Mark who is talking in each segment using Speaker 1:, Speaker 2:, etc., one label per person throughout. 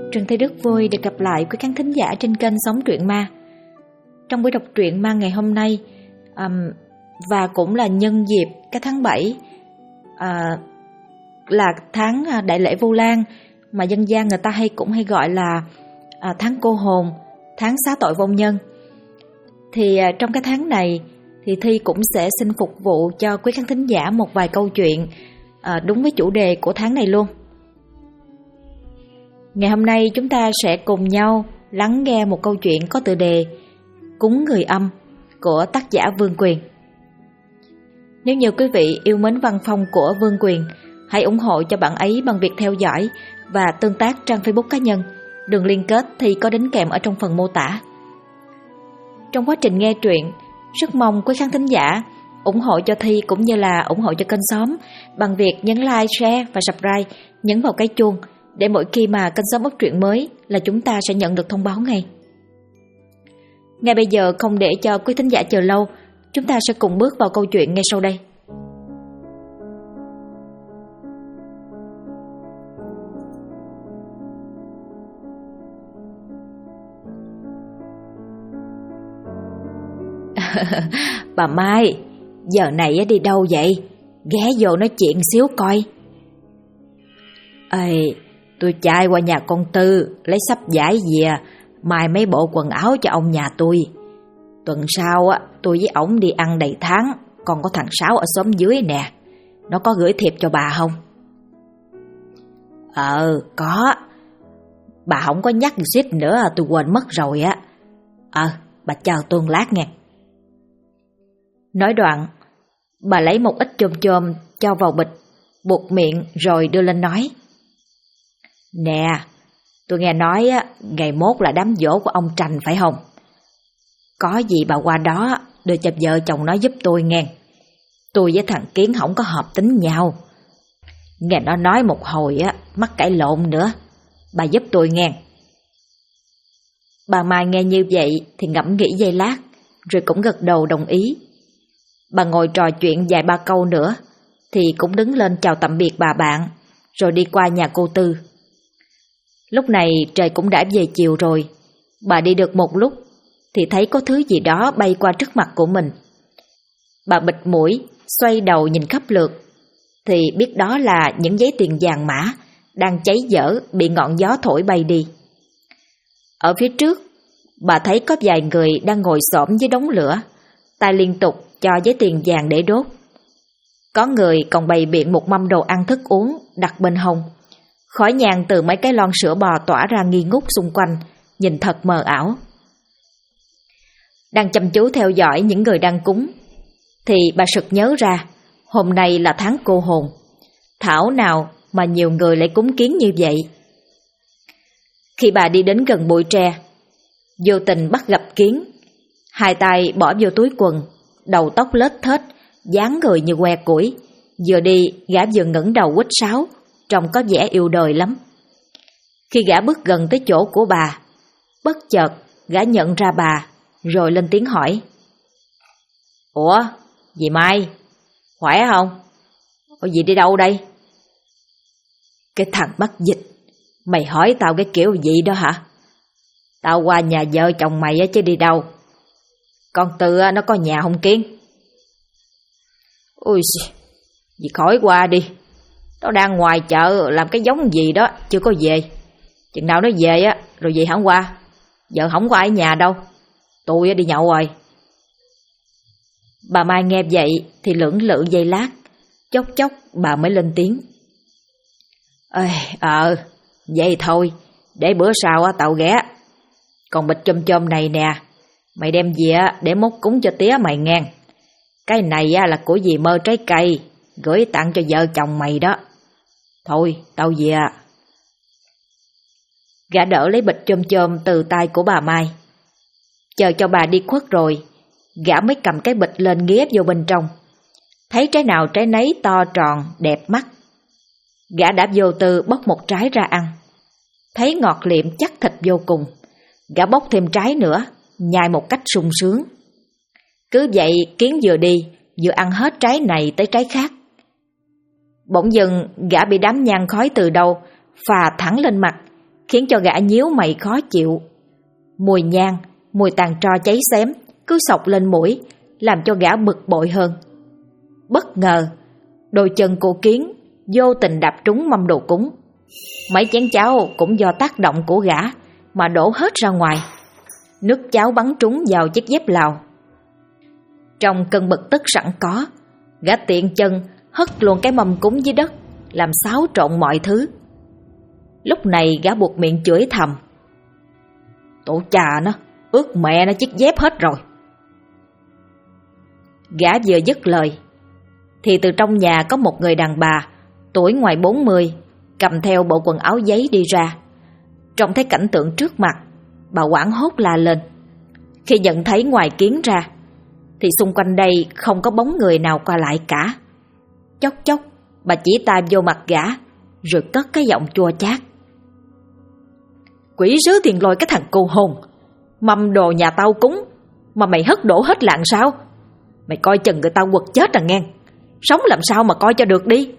Speaker 1: Trần Thị Đức vui được gặp lại quý khán thính giả trên kênh Sống Truyện Ma. Trong buổi đọc truyện ma ngày hôm nay, và cũng là nhân dịp cái tháng 7, là tháng đại lễ Vu Lan, mà dân gian người ta cũng hay gọi là tháng cô hồn, tháng xá tội vong nhân. Thì trong cái tháng này thì Thi cũng sẽ xin phục vụ cho quý khán thính giả một vài câu chuyện đúng với chủ đề của tháng này luôn. Ngày hôm nay chúng ta sẽ cùng nhau lắng nghe một câu chuyện có tựa đề Cúng Người Âm của tác giả Vương Quyền. Nếu như quý vị yêu mến văn phong của Vương Quyền, hãy ủng hộ cho bạn ấy bằng việc theo dõi và tương tác trang Facebook cá nhân. Đường liên kết thì có đính kèm ở trong phần mô tả. Trong quá trình nghe truyện, rất mong quý khán thính giả ủng hộ cho Thi cũng như là ủng hộ cho kênh Xóm bằng việc nhấn like, share và subscribe, nhấn vào cái chuông để mỗi khi mà kênh Xóm up truyện mới là chúng ta sẽ nhận được thông báo ngay. Ngay bây giờ, không để cho quý thính giả chờ lâu, chúng ta sẽ cùng bước vào câu chuyện ngay sau đây.
Speaker 2: Bà Mai, giờ này đi đâu vậy? Ghé vô nói chuyện xíu coi. Ê, tôi chạy qua nhà con Tư lấy sắp vải về mai mấy bộ quần áo cho ông nhà tôi. Tuần sau tôi với ổng đi ăn đầy tháng. Còn có thằng Sáu ở xóm dưới nè, nó có gửi thiệp cho bà không? Có. Bà không có nhắc suýt nữa tôi quên mất rồi á. Bà chờ tôi lát nghe. Nói đoạn, bà lấy một ít chôm chôm cho vào bịch, buộc miệng rồi đưa lên nói. Nè, tôi nghe nói ngày mốt là đám giỗ của ông Trành phải không? Có gì bà qua đó đưa cho vợ chồng nó giúp tôi nghe. Tôi với thằng Kiến không có hợp tính nhau. Nghe nó nói một hồi mắc cãi lộn nữa. Bà giúp tôi nghe. Bà Mai nghe như vậy thì ngẫm nghĩ giây lát, rồi cũng gật đầu đồng ý. Bà ngồi trò chuyện vài ba câu nữa thì cũng đứng lên chào tạm biệt bà bạn, rồi đi qua nhà cô Tư. Lúc này trời cũng đã về chiều rồi. Bà đi được một lúc thì thấy có thứ gì đó bay qua trước mặt của mình. Bà bịt mũi, xoay đầu nhìn khắp lượt thì biết đó là những giấy tiền vàng mã đang cháy dở, bị ngọn gió thổi bay đi. Ở phía trước, bà thấy có vài người đang ngồi xổm dưới đống lửa, tay liên tục cho giấy tiền vàng để đốt. Có người còn bày biện một mâm đồ ăn thức uống đặt bên hông. Khói nhang từ mấy cái lon sữa bò tỏa ra nghi ngút xung quanh, nhìn thật mờ ảo. Đang chăm chú theo dõi những người đang cúng thì bà sực nhớ ra hôm nay là tháng cô hồn. Thảo nào mà nhiều người lại cúng kiến như vậy. Khi bà đi đến gần bụi tre, vô tình bắt gặp Kiến. Hai tay bỏ vô túi quần, đầu tóc lết thết, dáng người như que củi. Vừa đi, gã vừa ngẩng đầu huýt sáo, trông có vẻ yêu đời lắm. Khi gã bước gần tới chỗ của bà, bất chợt gã nhận ra bà, rồi lên tiếng hỏi. Ủa, dì Mai, khỏe không? Dì đi đâu đây? Cái thằng mắc dịch, mày hỏi tao cái kiểu gì đó hả? Tao qua nhà vợ chồng mày chứ đi đâu. Con Tư nó có nhà không Kiến? Ui, dì khỏi qua đi. Nó đang ngoài chợ làm cái giống gì đó, chưa có về. Chừng nào nó về rồi dì hẳn qua. Vợ không có ai ở nhà đâu. Tôi đi nhậu rồi. Bà Mai nghe vậy thì lưỡng lự giây lát, chốc chốc bà mới lên tiếng. Vậy thôi, để bữa sau tao ghé. Còn bịch chôm chôm này nè, mày đem về để mốt cúng cho tía mày nghe. Cái này là của dì Mơ trái cây, gửi tặng cho vợ chồng mày đó. Thôi, tao về. Gã đỡ lấy bịch chôm chôm từ tay của bà Mai. Chờ cho bà đi khuất rồi, gã mới cầm cái bịch lên nghía vô bên trong. Thấy trái nào trái nấy to tròn, đẹp mắt. Gã đã vô tư bóc một trái ra ăn. Thấy ngọt liệm chắc thịt vô cùng. Gã bóc thêm trái nữa, nhai một cách sung sướng. Cứ vậy Kiến vừa đi, vừa ăn hết trái này tới trái khác. Bỗng dưng gã bị đám nhang khói từ đâu phà thẳng lên mặt, khiến cho gã nhíu mày khó chịu. Mùi nhang, mùi tàn tro cháy xém cứ xộc lên mũi, làm cho gã bực bội hơn. Bất ngờ, đôi chân của Kiến vô tình đạp trúng mâm đồ cúng. Mấy chén cháo cũng do tác động của gã mà đổ hết ra ngoài. Nước cháo bắn trúng vào chiếc dép Lào. Trong cơn bực tức sẵn có, gã tiện chân hất luôn cái mâm cúng dưới đất, làm xáo trộn mọi thứ. Lúc này gã buộc miệng chửi thầm: "Tổ cha nó, ướt mẹ nó chiếc dép hết rồi." Gã vừa dứt lời thì từ trong nhà có một người đàn bà tuổi ngoài 40 cầm theo bộ quần áo giấy đi ra. Trông thấy cảnh tượng trước mặt, bà hoảng hốt la lên. Khi nhận thấy ngoài Kiến ra thì xung quanh đây không có bóng người nào qua lại cả. Chốc chốc bà chỉ tay vô mặt gã rồi cất cái giọng chua chát: "Quỷ sứ thiền lôi cái thằng cô hồn, mâm đồ nhà tao cúng mà mày hất đổ hết lạng sao? Mày coi chừng người tao quật chết à ngang. Sống làm sao mà coi cho được đi."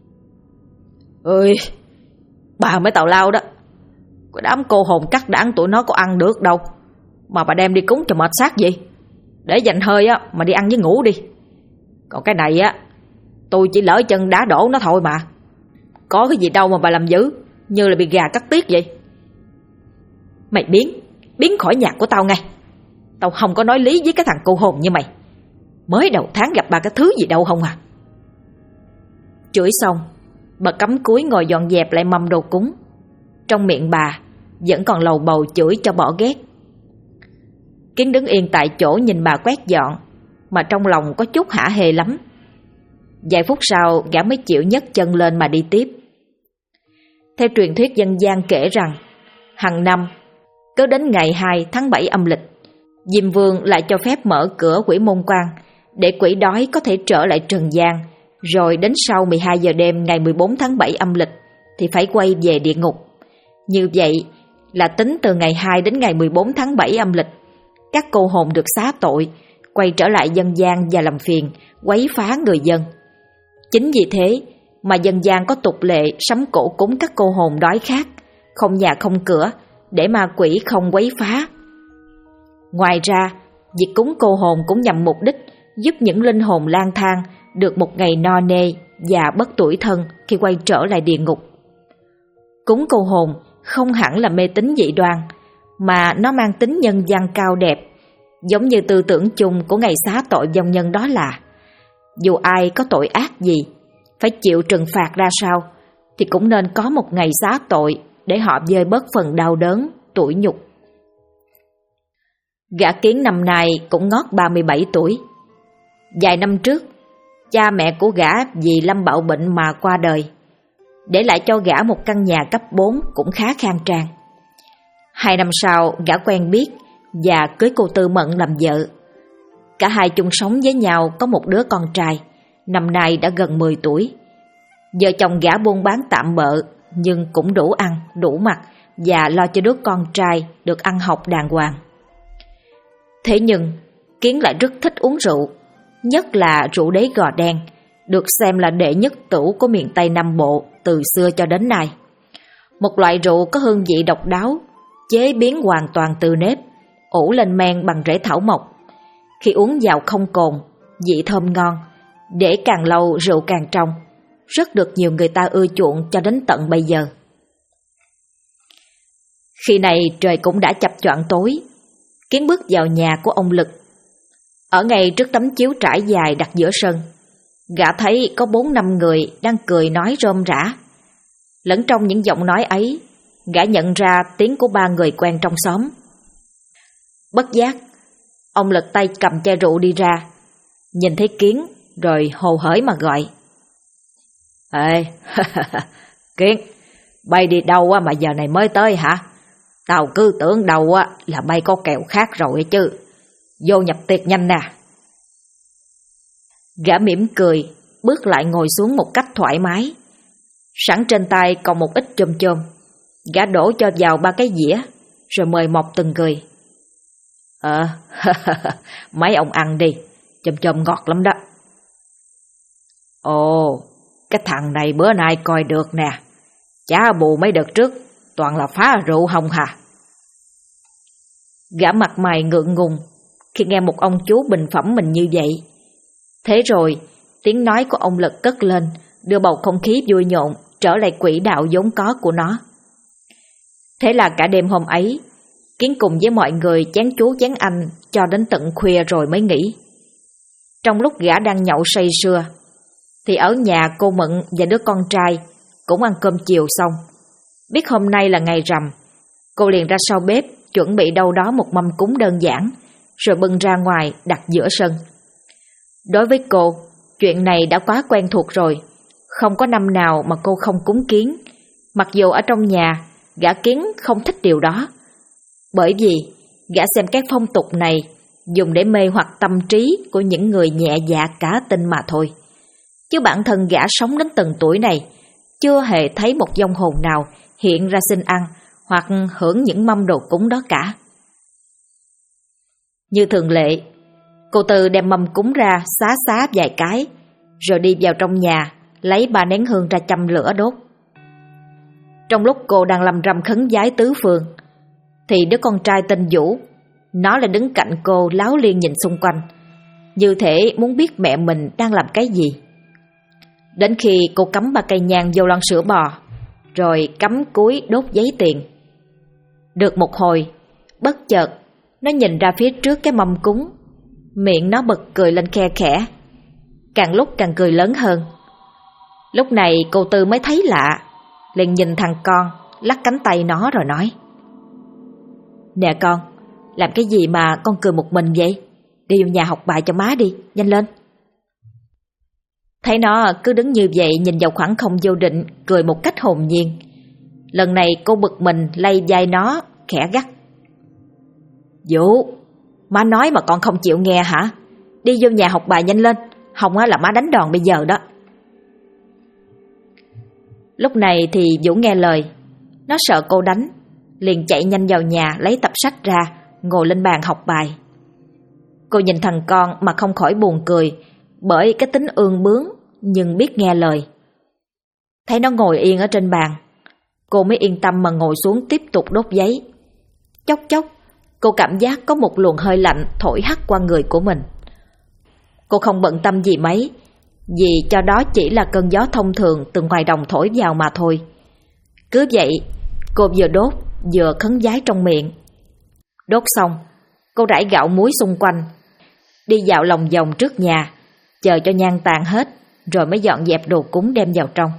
Speaker 2: "Ơi, bà mới tào lao đó. Cái đám cô hồn cắt đảng tụi nó có ăn được đâu mà bà đem đi cúng cho mệt xác gì. Để dành hơi á mà đi ăn với ngủ đi. Còn cái này á, tôi chỉ lỡ chân đá đổ nó thôi mà. Có cái gì đâu mà bà làm dữ, như là bị gà cắt tiết vậy." "Mày biến khỏi nhà của tao ngay. Tao không có nói lý với cái thằng cô hồn như mày. Mới đầu tháng gặp bà cái thứ gì đâu không à." Chửi xong, bà cắm cúi ngồi dọn dẹp lại mâm đồ cúng. Trong miệng bà vẫn còn lầu bầu chửi cho bỏ ghét. Kiến đứng yên tại chỗ nhìn bà quét dọn, mà trong lòng có chút hả hê lắm. Vài phút sau gã mới chịu nhấc chân lên mà đi tiếp. Theo truyền thuyết dân gian kể rằng, hàng năm cứ đến ngày 2 tháng 7 âm lịch, Diêm Vương lại cho phép mở cửa quỷ môn quan để quỷ đói có thể trở lại trần gian, rồi đến sau 12 giờ đêm ngày 14 tháng 7 âm lịch thì phải quay về địa ngục. Như vậy là tính từ ngày 2 đến ngày 14 tháng 7 âm lịch, các cô hồn được xá tội, quay trở lại dân gian và làm phiền, quấy phá người dân. Chính vì thế mà dân gian có tục lệ sắm cổ cúng các cô hồn đói khát, không nhà không cửa, để ma quỷ không quấy phá. Ngoài ra, việc cúng cô hồn cũng nhằm mục đích giúp những linh hồn lang thang được một ngày no nê và bất tủi thân khi quay trở lại địa ngục. Cúng cô hồn không hẳn là mê tín dị đoan, mà nó mang tính nhân gian cao đẹp, giống như tư tưởng chung của ngày xá tội vong nhân đó là dù ai có tội ác gì, phải chịu trừng phạt ra sao, thì cũng nên có một ngày xá tội để họ vơi bớt phần đau đớn, tủi nhục. Gã Kiến năm nay cũng ngót 37 tuổi. Vài năm trước, cha mẹ của gã vì lâm bạo bệnh mà qua đời, để lại cho gã một căn nhà cấp 4 cũng khá khang trang. 2 năm sau, gã quen biết và cưới cô Tư Mận làm vợ. Cả hai chung sống với nhau có một đứa con trai, năm nay đã gần 10 tuổi. Vợ chồng gã buôn bán tạm bợ, nhưng cũng đủ ăn, đủ mặc và lo cho đứa con trai được ăn học đàng hoàng. Thế nhưng, Kiến lại rất thích uống rượu, nhất là rượu đế gò đen, được xem là đệ nhất tửu của miền Tây Nam Bộ từ xưa cho đến nay. Một loại rượu có hương vị độc đáo, chế biến hoàn toàn từ nếp, ủ lên men bằng rễ thảo mộc. Khi uống vào không cồn, vị thơm ngon, để càng lâu rượu càng trong, rất được nhiều người ta ưa chuộng cho đến tận bây giờ. Khi này trời cũng đã chập choạng tối, Kiến bước vào nhà của ông Lực. Ở ngay trước tấm chiếu trải dài đặt giữa sân, gã thấy có 4-5 người đang cười nói rôm rả. Lẫn trong những giọng nói ấy, gã nhận ra tiếng của 3 người quen trong xóm. Bất giác, ông Lực tay cầm chai rượu đi ra, nhìn thấy Kiến rồi hồ hởi mà gọi: "Ê, Kiến, bay đi đâu mà giờ này mới tới hả? Tao cứ tưởng đâu là bay có kèo khác rồi chứ. Vô nhập tiệc nhanh nè." Gã mỉm cười, bước lại ngồi xuống một cách thoải mái. Sẵn trên tay còn một ít chôm chôm, gã đổ cho vào 3 cái dĩa, rồi mời mọc từng người. Mấy ông ăn đi, chôm chôm ngọt lắm đó." "Ồ, cái thằng này bữa nay coi được nè. Chả bù mấy đợt trước, toàn là phá rượu hồng hả?
Speaker 1: Gã mặt mày ngượng ngùng khi nghe một ông chú bình phẩm mình như vậy. Thế rồi tiếng nói của ông Lực cất lên, đưa bầu không khí vui nhộn trở lại quỹ đạo vốn có của nó. Thế là cả đêm hôm ấy, Kiến cùng với mọi người chén chú chén anh cho đến tận khuya rồi mới nghỉ. Trong lúc gã đang nhậu say sưa, thì ở nhà cô Mận và đứa con trai cũng ăn cơm chiều xong. Biết hôm nay là ngày rằm, cô liền ra sau bếp chuẩn bị đâu đó một mâm cúng đơn giản, rồi bưng ra ngoài đặt giữa sân. Đối với cô, chuyện này đã quá quen thuộc rồi, không có năm nào mà cô không cúng kiến, mặc dù ở trong nhà gã Kiến không thích điều đó. Bởi vì gã xem cái phong tục này dùng để mê hoặc tâm trí của những người nhẹ dạ cả tin mà thôi. Chứ bản thân gã sống đến từng tuổi này, chưa hề thấy một vong hồn nào hiện ra xin ăn hoặc hưởng những mâm đồ cúng đó cả. Như thường lệ, cô Tư đem mâm cúng ra xá vài cái, rồi đi vào trong nhà lấy 3 nén hương ra châm lửa đốt. Trong lúc cô đang lầm rầm khấn vái tứ phương, thì đứa con trai tên Vũ, nó lại đứng cạnh cô láo liên nhìn xung quanh, như thể muốn biết mẹ mình đang làm cái gì. Đến khi cô cắm 3 cây nhang vô lon sữa bò, rồi cắm cúi đốt giấy tiền. Được một hồi, bất chợt nó nhìn ra phía trước cái mâm cúng, miệng nó bật cười lên khe khẽ, càng lúc càng cười lớn hơn. Lúc này cô Tư mới thấy lạ, liền nhìn thằng con, lắc cánh tay nó rồi nói: "Nè con, làm cái gì mà con cười một mình vậy? Đi vô nhà học bài cho má đi, nhanh lên." Thấy nó cứ đứng như vậy nhìn vào khoảng không vô định, cười một cách hồn nhiên. Lần này cô bực mình lay vai nó, khẽ gắt: "Vũ, má nói mà con không chịu nghe hả? Đi vô nhà học bài nhanh lên, không là má đánh đòn bây giờ đó." Lúc này thì Vũ nghe lời, nó sợ cô đánh, liền chạy nhanh vào nhà lấy tập sách ra, ngồi lên bàn học bài. Cô nhìn thằng con mà không khỏi buồn cười, bởi cái tính ương bướng nhưng biết nghe lời. Thấy nó ngồi yên ở trên bàn, cô mới yên tâm mà ngồi xuống tiếp tục đốt giấy. Chốc chốc, cô cảm giác có một luồng hơi lạnh thổi hắt qua người của mình. Cô không bận tâm gì mấy, vì cho đó chỉ là cơn gió thông thường từ ngoài đồng thổi vào mà thôi. Cứ vậy, cô vừa đốt vừa khấn vái trong miệng. Đốt xong, cô rải gạo muối xung quanh, đi dạo lòng vòng trước nhà, chờ cho nhang tàn hết, rồi mới dọn dẹp đồ cúng đem vào trong.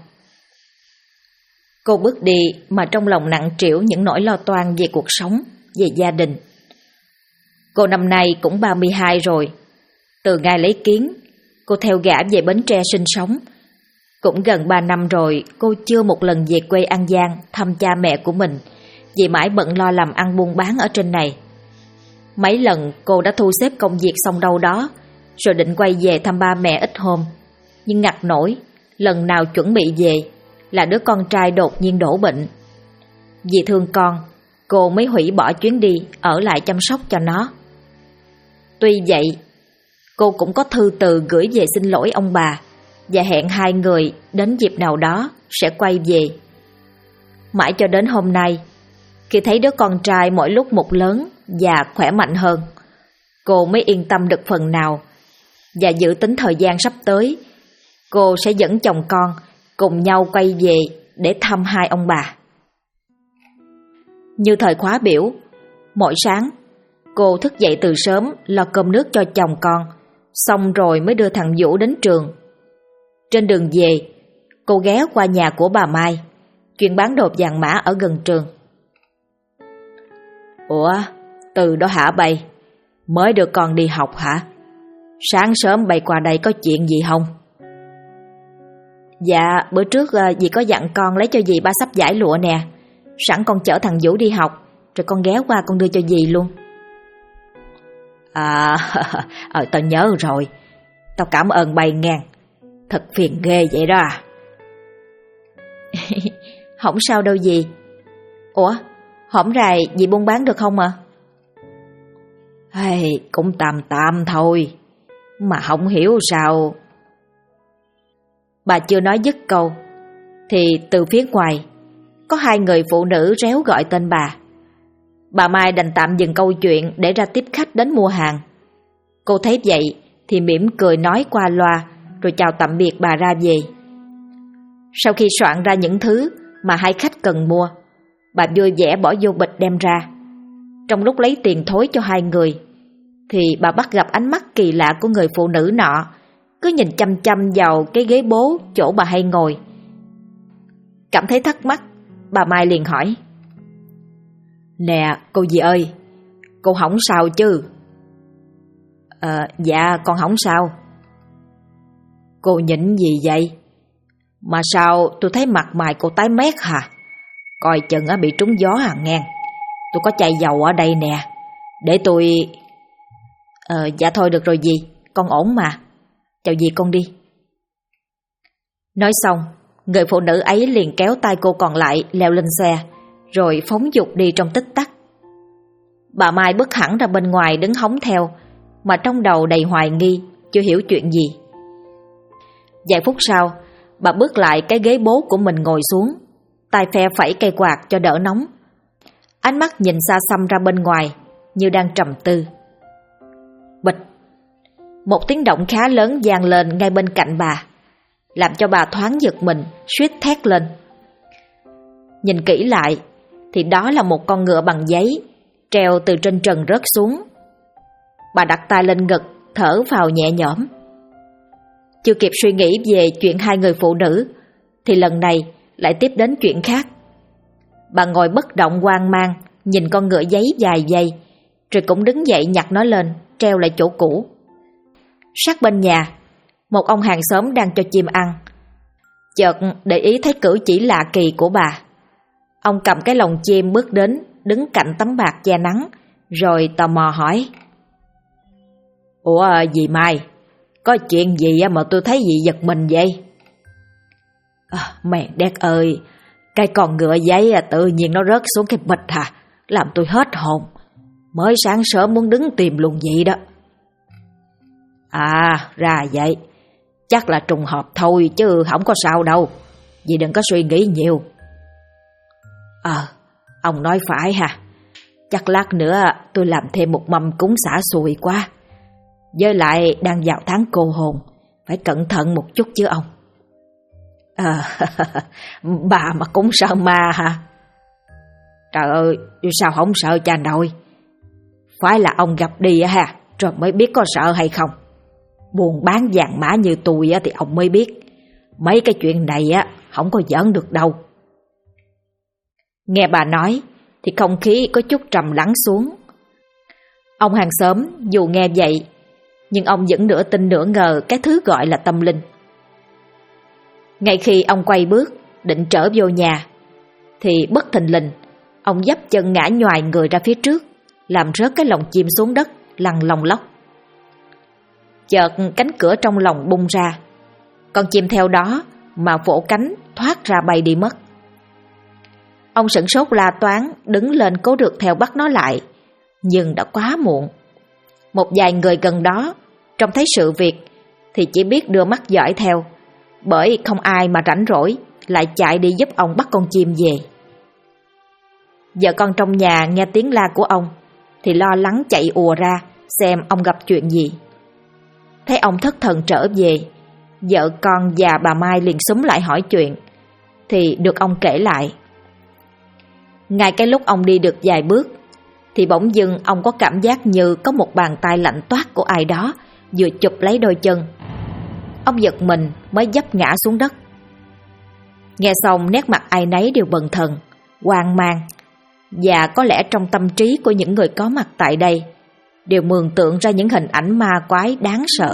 Speaker 1: Cô bước đi mà trong lòng nặng trĩu những nỗi lo toan về cuộc sống, về gia đình. Cô năm nay cũng 32 rồi. Từ ngày lấy Kiến, cô theo gã về Bến Tre sinh sống. Cũng gần 3 năm rồi cô chưa một lần về quê An Giang thăm cha mẹ của mình, vì mãi bận lo làm ăn buôn bán ở trên này. Mấy lần cô đã thu xếp công việc xong đâu đó, rồi định quay về thăm ba mẹ ít hôm. Nhưng ngặt nổi, lần nào chuẩn bị về là đứa con trai đột nhiên đổ bệnh. Vì thương con, cô mới hủy bỏ chuyến đi ở lại chăm sóc cho nó. Tuy vậy, cô cũng có thư từ gửi về xin lỗi ông bà và hẹn hai người đến dịp nào đó sẽ quay về. Mãi cho đến hôm nay, khi thấy đứa con trai mỗi lúc một lớn và khỏe mạnh hơn, cô mới yên tâm được phần nào và dự tính thời gian sắp tới cô sẽ dẫn chồng con cùng nhau quay về để thăm hai ông bà. Như thời khóa biểu, mỗi sáng cô thức dậy từ sớm lo cơm nước cho chồng con, xong rồi mới đưa thằng Vũ đến trường. Trên đường về, cô ghé qua nhà của bà Mai, chuyên bán đồ vàng mã ở gần trường. "Ủa, từ đó hả bầy? Mới đưa con đi học hả? Sáng sớm bầy qua đây có chuyện gì không?" "Dạ, bữa trước dì có dặn con lấy cho dì 3 xấp vải lụa nè. Sẵn con chở thằng Vũ đi học, rồi con ghé qua con đưa cho dì luôn." Tao nhớ rồi. Tao cảm ơn bầy ngàn. Thật phiền ghê vậy đó à." "Không sao đâu dì. Ủa, hổm rày dì buôn bán được không à?" "Cũng tạm tạm thôi. Mà không hiểu sao." Bà chưa nói dứt câu thì từ phía ngoài
Speaker 2: có hai người phụ nữ réo gọi tên bà. Bà Mai đành tạm dừng câu chuyện để ra tiếp khách đến mua hàng. Cô thấy vậy thì mỉm cười nói qua loa rồi chào tạm biệt bà ra về. Sau khi soạn ra những thứ mà hai khách cần mua, bà vui vẻ bỏ vô bịch đem ra. Trong lúc lấy tiền thối cho hai người thì bà bắt gặp ánh mắt kỳ lạ của người phụ nữ nọ, cứ nhìn chăm chăm vào cái ghế bố chỗ bà hay ngồi. Cảm thấy thắc mắc, bà Mai liền hỏi: "Nè cô dì ơi, cô hổng sao chứ?" Dạ con hổng sao." "Cô nhịn gì vậy? Mà sao tôi thấy mặt mày cô tái mét hả? Coi chừng bị trúng gió ngang. Tôi có chai dầu ở đây nè, để tôi..." Dạ thôi được rồi dì, con ổn mà. Chào dì con đi." Nói xong, người phụ nữ ấy liền kéo tay cô còn lại leo lên xe, rồi phóng dục đi trong tích tắc. Bà Mai bước hẳn ra bên ngoài đứng hóng theo, mà trong đầu đầy hoài nghi, chưa hiểu chuyện gì. Vài phút sau, bà bước lại cái ghế bố của mình ngồi xuống, tay phe phẩy cây quạt cho đỡ nóng. Ánh mắt nhìn xa xăm ra bên ngoài, như đang trầm tư. Bịch! Một tiếng động khá lớn vang lên ngay bên cạnh bà, làm cho bà thoáng giật mình, suýt thét lên. Nhìn kỹ lại, thì đó là một con ngựa bằng giấy, treo từ trên trần rớt xuống. Bà đặt tay lên ngực, thở phào nhẹ nhõm. Chưa kịp suy nghĩ về chuyện hai người phụ nữ, thì lần này lại tiếp đến chuyện khác. Bà ngồi bất động hoang mang, nhìn con ngựa giấy dài giây, rồi cũng đứng dậy nhặt nó lên, treo lại chỗ cũ. Sát bên nhà, một ông hàng xóm đang cho chim ăn. Chợt để ý thấy cử chỉ lạ kỳ của bà. Ông cầm cái lồng chim bước đến, đứng cạnh tấm bạt che nắng, rồi tò mò hỏi: "Ủa dì Mai, có chuyện gì mà tôi thấy dì giật mình vậy?" "Mẹ đét ơi, cái con ngựa giấy tự nhiên nó rớt xuống cái bịch hả? Làm tôi hết hồn. Mới sáng sớm muốn đứng tìm luôn vậy đó." "À ra vậy, chắc là trùng hợp thôi chứ không có sao đâu. Dì đừng có suy nghĩ nhiều." Ông nói phải ha. Chắc lát nữa tôi làm thêm một mâm cúng xả xùi quá. Với lại đang vào tháng cô hồn, phải cẩn thận một chút chứ ông." Bà mà cũng sợ ma hả? Trời ơi, sao không sợ cha nội? Phải là ông gặp đi ha, rồi mới biết có sợ hay không. Buôn bán vàng mã như tôi thì ông mới biết. Mấy cái chuyện này không có giỡn được đâu. Nghe bà nói thì không khí có chút trầm lắng xuống. Ông hàng xóm dù nghe vậy, nhưng ông vẫn nửa tin nửa ngờ cái thứ gọi là tâm linh. Ngay khi ông quay bước định trở vô nhà, thì bất thình lình ông dấp chân ngã nhoài người ra phía trước, làm rớt cái lồng chim xuống đất, lăn lông lóc. Chợt cánh cửa trong lồng bung ra, con chim theo đó mà vỗ cánh thoát ra bay đi mất. Ông sửng sốt la toáng, đứng lên cố được theo bắt nó lại, nhưng đã quá muộn. Một vài người gần đó trông thấy sự việc thì chỉ biết đưa mắt dõi theo, bởi không ai mà rảnh rỗi lại chạy đi giúp ông bắt con chim về. Vợ con trong nhà nghe tiếng la của ông thì lo lắng chạy ùa ra xem ông gặp chuyện gì. Thấy ông thất thần trở về, vợ con và bà Mai liền xúm lại hỏi chuyện, thì được ông kể lại. Ngay cái lúc ông đi được vài bước thì bỗng dưng ông có cảm giác như có một bàn tay lạnh toát của ai đó vừa chụp lấy đôi chân. Ông giật mình mới vấp ngã xuống đất. Nghe xong nét mặt ai nấy đều bần thần, hoang mang, và có lẽ trong tâm trí của những người có mặt tại đây đều mường tượng ra những hình ảnh ma quái đáng sợ.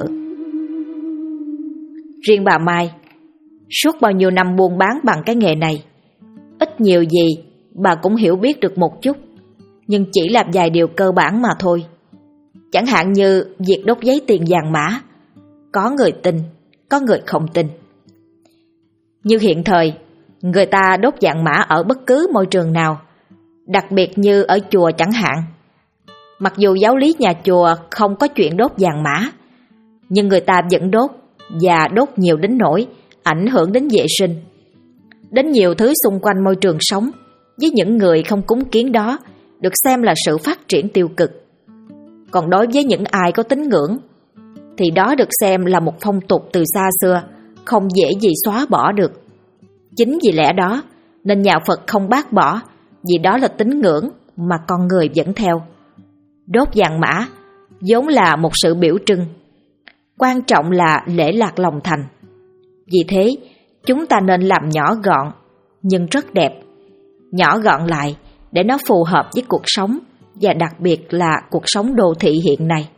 Speaker 2: Riêng bà Mai, suốt bao nhiêu năm buôn bán bằng cái nghề này, ít nhiều gì bà cũng hiểu biết được một chút, nhưng chỉ là vài điều cơ bản mà thôi. Chẳng hạn như việc đốt giấy tiền vàng mã, có người tin, có người không tin. Như hiện thời, người ta đốt vàng mã ở bất cứ môi trường nào, đặc biệt như ở chùa chẳng hạn. Mặc dù giáo lý nhà chùa không có chuyện đốt vàng mã, nhưng người ta vẫn đốt, và đốt nhiều đến nỗi ảnh hưởng đến vệ sinh. đến nhiều thứ xung quanh môi trường sống với những người không cúng kiến đó được xem là sự phát triển tiêu cực. Còn đối với những ai có tín ngưỡng thì đó được xem là một phong tục từ xa xưa, không dễ gì xóa bỏ được. Chính vì lẽ đó nên nhà Phật không bác bỏ, vì đó là tín ngưỡng mà con người vẫn theo. Đốt vàng mã vốn là một sự biểu trưng, quan trọng là lễ lạc lòng thành. Vì thế chúng ta nên làm nhỏ gọn nhưng rất đẹp, nhỏ gọn lại để nó phù hợp với cuộc sống, và đặc biệt là cuộc sống đô thị hiện nay.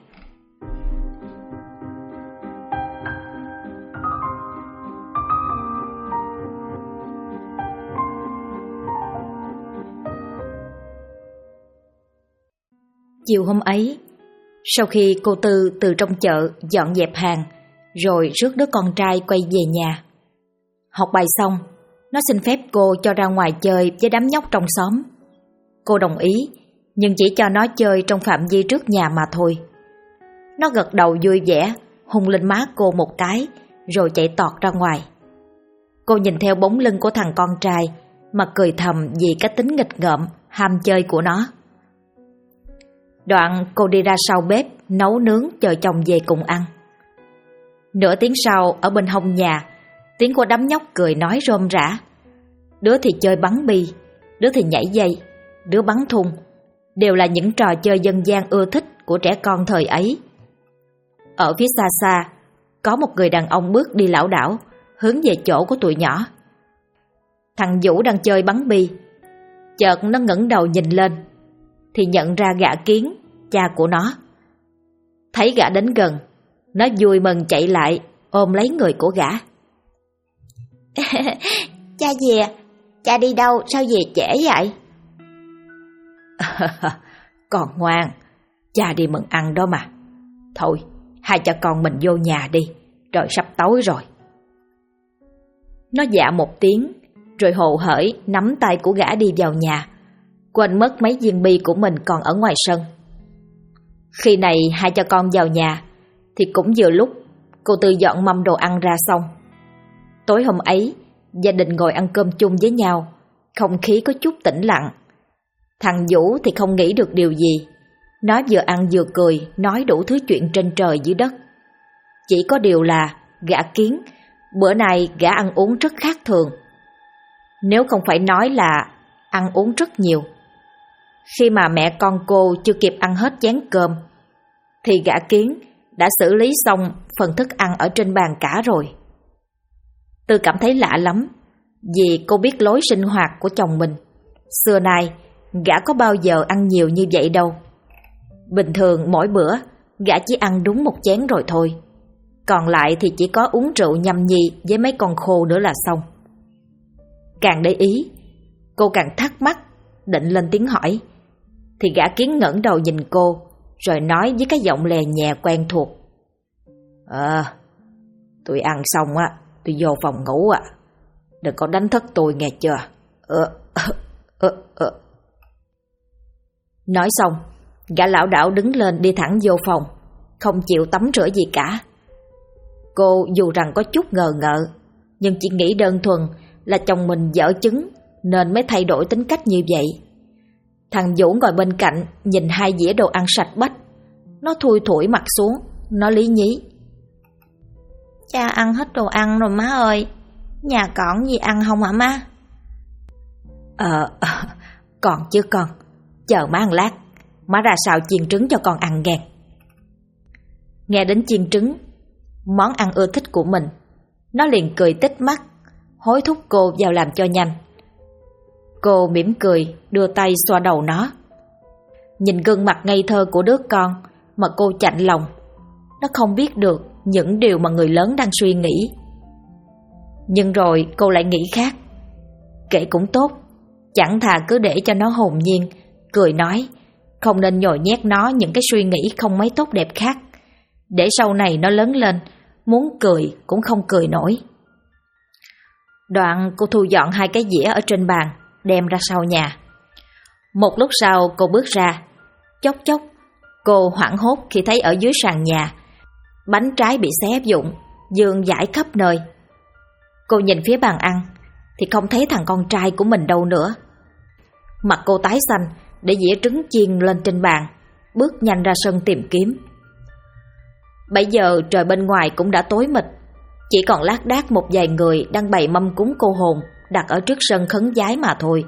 Speaker 2: Chiều hôm ấy, sau khi cô Tư từ trong chợ dọn dẹp hàng rồi rước đứa con trai quay về nhà, học bài xong, nó xin phép cô cho ra ngoài chơi với đám nhóc trong xóm. Cô đồng ý, nhưng chỉ cho nó chơi trong phạm vi trước nhà mà thôi. Nó gật đầu vui vẻ, hôn lên má cô một cái rồi chạy tọt ra ngoài. Cô nhìn theo bóng lưng của thằng con trai mà cười thầm vì cái tính nghịch ngợm, ham chơi của nó. Đoạn cô đi ra sau bếp nấu nướng chờ chồng về cùng ăn. Nửa tiếng sau, ở bên hông nhà, tiếng của đám nhóc cười nói rôm rã. Đứa thì chơi bắn bi, đứa thì nhảy dây, đứa bắn thun, đều là những trò chơi dân gian ưa thích của trẻ con thời ấy. Ở phía xa xa, có một người đàn ông bước đi lảo đảo, hướng về chỗ của tụi nhỏ. Thằng Vũ đang chơi bắn bi, chợt nó ngẩng đầu nhìn lên, thì nhận ra gã Kiến, cha của nó. Thấy gã đến gần, nó vui mừng chạy lại, ôm lấy người của gã. Cha về, cha đi đâu, sao về trễ vậy? Con ngoan, cha đi mừng ăn đó mà. Thôi, hai cha con mình vô nhà đi, trời sắp tối rồi. Nó dạ một tiếng, rồi hồ hởi nắm tay của gã đi vào nhà, quên mất mấy viên bi của mình còn ở ngoài sân. Khi này hai cha con vào nhà thì cũng vừa lúc cô Tư dọn mâm đồ ăn ra xong. Tối hôm ấy, gia đình ngồi ăn cơm chung với nhau, không khí có chút tĩnh lặng. Thằng Vũ thì không nghĩ được điều gì. Nó vừa ăn vừa cười, nói đủ thứ chuyện trên trời dưới đất. Chỉ có điều là gã Kiến, bữa nay gã ăn uống rất khác thường. Nếu không phải nói là ăn uống rất nhiều. Khi mà mẹ con cô chưa kịp ăn hết chén cơm, thì gã Kiến đã xử lý xong phần thức ăn ở trên bàn cả rồi. Tư cảm thấy lạ lắm, vì cô biết lối sinh hoạt của chồng mình. Xưa nay, gã có bao giờ ăn nhiều như vậy đâu. Bình thường mỗi bữa, gã chỉ ăn đúng một chén rồi thôi. Còn lại thì chỉ có uống rượu nhâm nhi với mấy con khô nữa là xong. Càng để ý, cô càng thắc mắc, định lên tiếng hỏi, thì gã Kiến ngẩng đầu nhìn cô, rồi nói với cái giọng lè nhẹ quen thuộc. Tôi ăn xong á, tôi vô phòng ngủ ạ. Đừng có đánh thức tôi nghe chưa? Nói xong, gã lảo đảo đứng lên đi thẳng vô phòng, không chịu tắm rửa gì cả. Cô dù rằng có chút ngờ ngợ, nhưng chỉ nghĩ đơn thuần là chồng mình dở chứng nên mới thay đổi tính cách như vậy. Thằng Vũ ngồi bên cạnh nhìn hai dĩa đồ ăn sạch bách. Nó thui thủi mặt xuống, nó lý nhí. Cha ăn hết đồ ăn rồi má ơi, nhà còn gì ăn không hả má? Còn chứ con, chờ má ăn lát, má ra xào chiên trứng cho con ăn nghe. Nghe đến chiên trứng, món ăn ưa thích của mình, nó liền cười tít mắt, hối thúc cô vào làm cho nhanh. Cô mỉm cười, đưa tay xoa đầu nó. Nhìn gương mặt ngây thơ của đứa con mà cô chạnh lòng. Nó không biết được những điều mà người lớn đang suy nghĩ. Nhưng rồi cô lại nghĩ khác. Kệ cũng tốt, chẳng thà cứ để cho nó hồn nhiên, cười nói, không nên nhồi nhét nó những cái suy nghĩ không mấy tốt đẹp khác, để sau này nó lớn lên, muốn cười cũng không cười nổi. Đoạn cô thu dọn hai cái dĩa ở trên bàn, đem ra sau nhà. Một lúc sau cô bước ra, chốc chốc cô hoảng hốt khi thấy ở dưới sàn nhà bánh trái bị xé vụn, vương vãi khắp nơi. Cô nhìn phía bàn ăn thì không thấy thằng con trai của mình đâu nữa. Mặt cô tái xanh để dĩa trứng chiên lên trên bàn, bước nhanh ra sân tìm kiếm. Bây giờ trời bên ngoài cũng đã tối mịt, chỉ còn lác đác một vài người đang bày mâm cúng cô hồn đặt ở trước sân khấn vái mà thôi.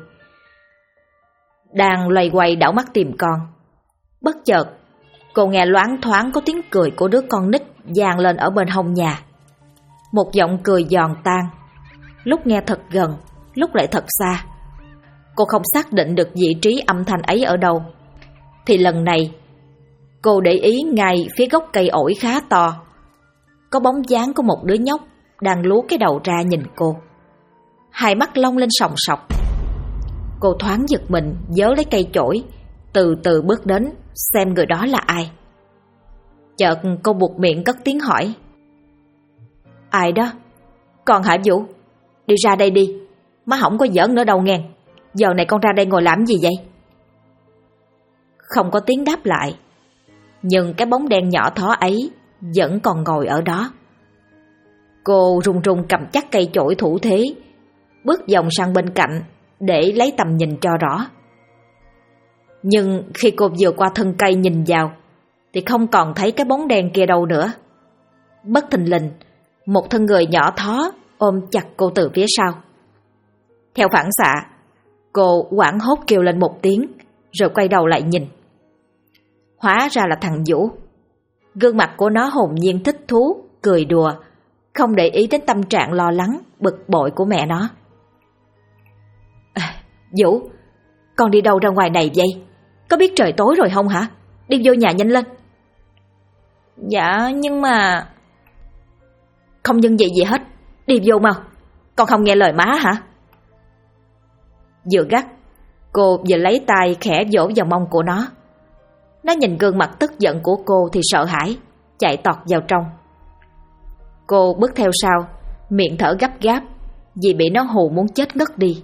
Speaker 2: Đang loay hoay đảo mắt tìm con, bất chợt cô nghe loáng thoáng có tiếng cười của đứa con nít vang lên ở bên hông nhà. Một giọng cười giòn tan, lúc nghe thật gần, lúc lại thật xa. Cô không xác định được vị trí âm thanh ấy ở đâu. Thì lần này cô để ý ngay phía gốc cây ổi khá to, có bóng dáng của một đứa nhóc đang lú cái đầu ra nhìn cô, hai mắt long lên sòng sọc. Cô thoáng giật mình, vớ lấy cây chổi, từ từ bước đến xem người đó là ai. Chợt cô buột miệng cất tiếng hỏi: "Ai đó? Con hả Vũ? Đi ra đây đi, má không có giỡn nữa đâu nghe. Giờ này con ra đây ngồi làm gì vậy?" Không có tiếng đáp lại, nhưng cái bóng đen nhỏ thó ấy vẫn còn ngồi ở đó. Cô run run cầm chắc cây chổi thủ thế, bước vòng sang bên cạnh để lấy tầm nhìn cho rõ. Nhưng khi cô vừa qua thân cây nhìn vào thì không còn thấy cái bóng đen kia đâu nữa. Bất thình lình, một thân người nhỏ thó ôm chặt cô từ phía sau. Theo phản xạ, cô hoảng hốt kêu lên một tiếng rồi quay đầu lại nhìn. Hóa ra là thằng Vũ. Gương mặt của nó hồn nhiên thích thú, cười đùa, không để ý đến tâm trạng lo lắng, bực bội của mẹ nó. "Vũ, con đi đâu ra ngoài này vậy? Có biết trời tối rồi không hả? Đi vô nhà nhanh lên." "Dạ, nhưng mà..." "Không nhưng gì gì hết, đi vô mau. Con không nghe lời má hả?" Vừa gắt, cô vừa lấy tay khẽ vỗ vào mông của nó. Nó nhìn gương mặt tức giận của cô thì sợ hãi, chạy tọt vào trong. Cô bước theo sau, miệng thở gấp gáp vì bị nó hù muốn chết ngất đi.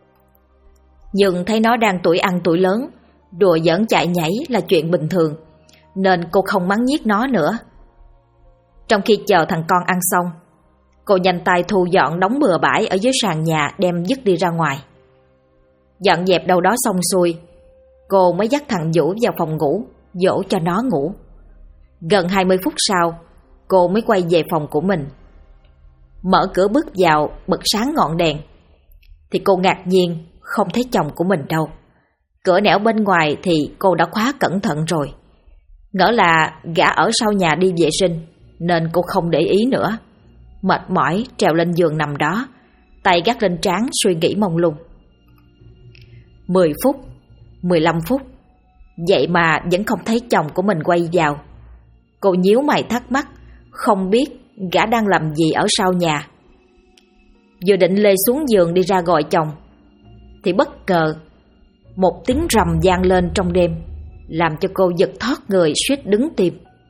Speaker 2: Nhưng thấy nó đang tuổi ăn tuổi lớn, đùa giỡn chạy nhảy là chuyện bình thường, nên cô không mắng nhiếc nó nữa. Trong khi chờ thằng con ăn xong, cô nhanh tay thu dọn đống bừa bãi ở dưới sàn nhà đem dứt đi ra ngoài. Dọn dẹp đâu đó xong xuôi, cô mới dắt thằng Vũ vào phòng ngủ, dỗ cho nó ngủ. Gần 20 phút sau, cô mới quay về phòng của mình. Mở cửa bước vào, bật sáng ngọn đèn, thì cô ngạc nhiên không thấy chồng của mình đâu. Cửa nẻo bên ngoài thì cô đã khóa cẩn thận rồi. Ngỡ là gã ở sau nhà đi vệ sinh, nên cô không để ý nữa. Mệt mỏi trèo lên giường nằm đó, tay gác lên trán suy nghĩ mông lung. 10 phút, 15 phút, vậy mà vẫn không thấy chồng của mình quay vào. Cô nhíu mày thắc mắc, không biết gã đang làm gì ở sau nhà. Vừa định lê xuống giường đi ra gọi chồng, thì bất ngờ một tiếng rầm vang lên trong đêm, làm cho cô giật thót người suýt đứng tim.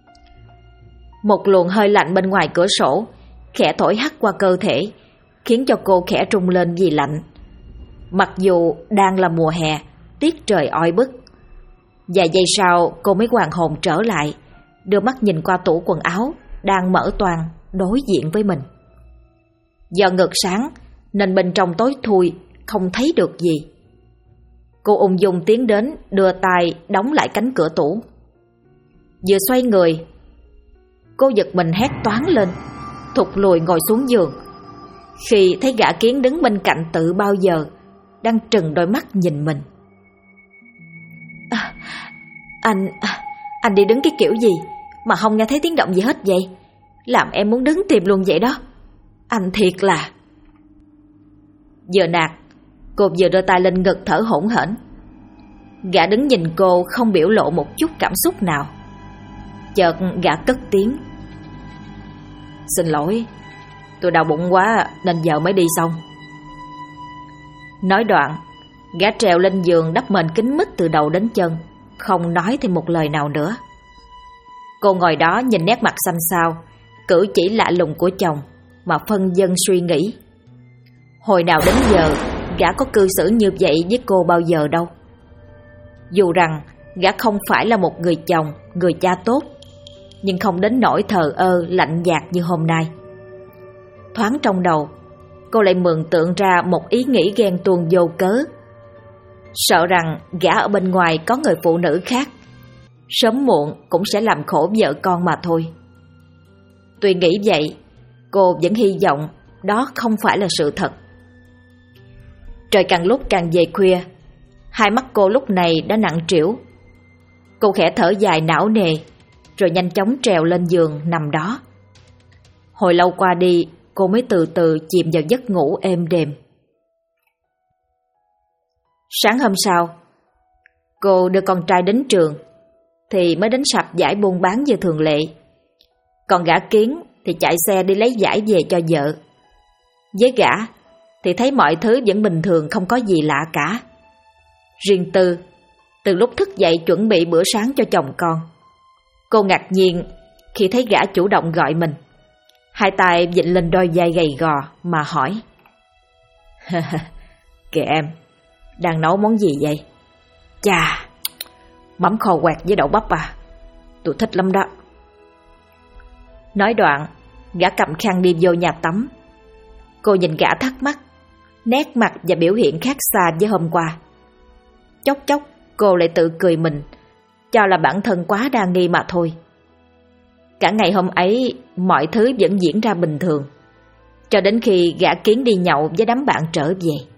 Speaker 2: Một luồng hơi lạnh bên ngoài cửa sổ khẽ thổi hắt qua cơ thể, khiến cho cô khẽ rung lên vì lạnh. Mặc dù đang là mùa hè, tiết trời oi bức. Vài giây sau cô mới hoàn hồn trở lại, đưa mắt nhìn qua tủ quần áo đang mở toang đối diện với mình. Do ngược sáng nên bên trong tối thui, không thấy được gì. Cô ung dung tiến đến, đưa tay đóng lại cánh cửa tủ. Vừa xoay người, cô giật mình hét toáng lên, thụt lùi ngồi xuống giường, khi thấy gã Kiến đứng bên cạnh tự bao giờ đang trừng đôi mắt nhìn mình. Anh đi đứng cái kiểu gì mà không nghe thấy tiếng động gì hết vậy? Làm em muốn đứng tìm luôn vậy đó. Anh thiệt là... Vừa nạt, cô vừa đưa tay lên ngực thở hổn hển. Gã đứng nhìn cô không biểu lộ một chút cảm xúc nào. Chợt gã cất tiếng: "Xin lỗi, tôi đau bụng quá nên giờ mới đi xong." Nói đoạn, gã trèo lên giường đắp mền kín mít từ đầu đến chân, không nói thêm một lời nào nữa. Cô ngồi đó nhìn nét mặt xanh xao, cử chỉ lạ lùng của chồng mà phân vân suy nghĩ. Hồi nào đến giờ gã có cư xử như vậy với cô bao giờ đâu. Dù rằng gã không phải là một người chồng, người cha tốt, nhưng không đến nỗi thờ ơ lạnh nhạt như hôm nay. Thoáng trong đầu, cô lại mường tượng ra một ý nghĩ ghen tuông vô cớ, sợ rằng gã ở bên ngoài có người phụ nữ khác, sớm muộn cũng sẽ làm khổ vợ con mà thôi. Tuy nghĩ vậy, cô vẫn hy vọng đó không phải là sự thật. Trời càng lúc càng về khuya, hai mắt cô lúc này đã nặng trĩu. Cô khẽ thở dài não nề, rồi nhanh chóng trèo lên giường nằm đó. Hồi lâu qua đi, cô mới từ từ chìm vào giấc ngủ êm đềm. Sáng hôm sau, cô đưa con trai đến trường, thì mới đến sạp vải buôn bán như thường lệ. Còn gã Kiến thì chạy xe đi lấy vải về cho vợ. Với gã thì thấy mọi thứ vẫn bình thường, không có gì lạ cả. Riêng Tư, từ lúc thức dậy chuẩn bị bữa sáng cho chồng con, cô ngạc nhiên khi thấy gã chủ động gọi mình. Hai tay vịn lên đôi vai gầy gò mà hỏi: Kìa em, đang nấu món gì vậy? Chà, mắm kho quẹt với đậu bắp à? Tôi thích lắm đó. Nói đoạn, gã cầm khăn đi vô nhà tắm. Cô nhìn gã thắc mắc, nét mặt và biểu hiện khác xa với hôm qua. Chốc chốc cô lại tự cười mình, cho là bản thân quá đa nghi mà thôi. Cả ngày hôm ấy, mọi thứ vẫn diễn ra bình thường, cho đến khi gã Kiến đi nhậu với đám bạn trở về.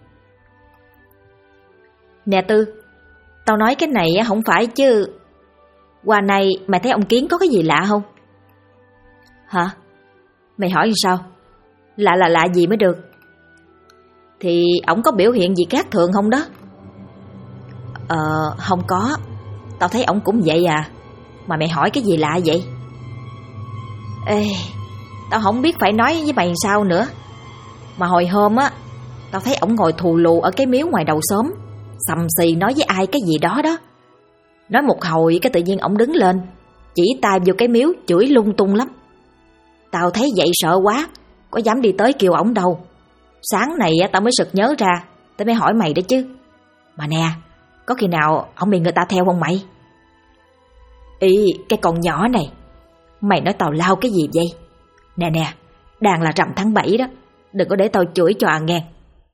Speaker 2: Nè Tư, tao nói cái này không phải chứ. Qua này mày thấy ông Kiến có cái gì lạ không? Hả? Mày hỏi sao? Lạ gì mới được? Thì ổng có biểu hiện gì khác thường không đó? Không có. Tao thấy ổng cũng vậy à. Mà mày hỏi cái gì lạ vậy? Ê, tao không biết phải nói với mày sao nữa. Mà hồi hôm á, tao thấy ổng ngồi thù lù ở cái miếu ngoài đầu xóm, sầm xì nói với ai cái gì đó đó. Nói một hồi cái tự nhiên ổng đứng lên, chỉ tay vô cái miếu chửi lung tung lắm. Tao thấy vậy sợ quá, có dám đi tới kêu ổng đâu. Sáng này tao mới sực nhớ ra, tao mới hỏi mày đó chứ. Mà nè, có khi nào ổng bị người ta theo không mày? Ý, cái con nhỏ này, mày nói tào lao cái gì vậy? Nè, đang là rằm tháng 7 đó, đừng có để tao chửi cho à nghe.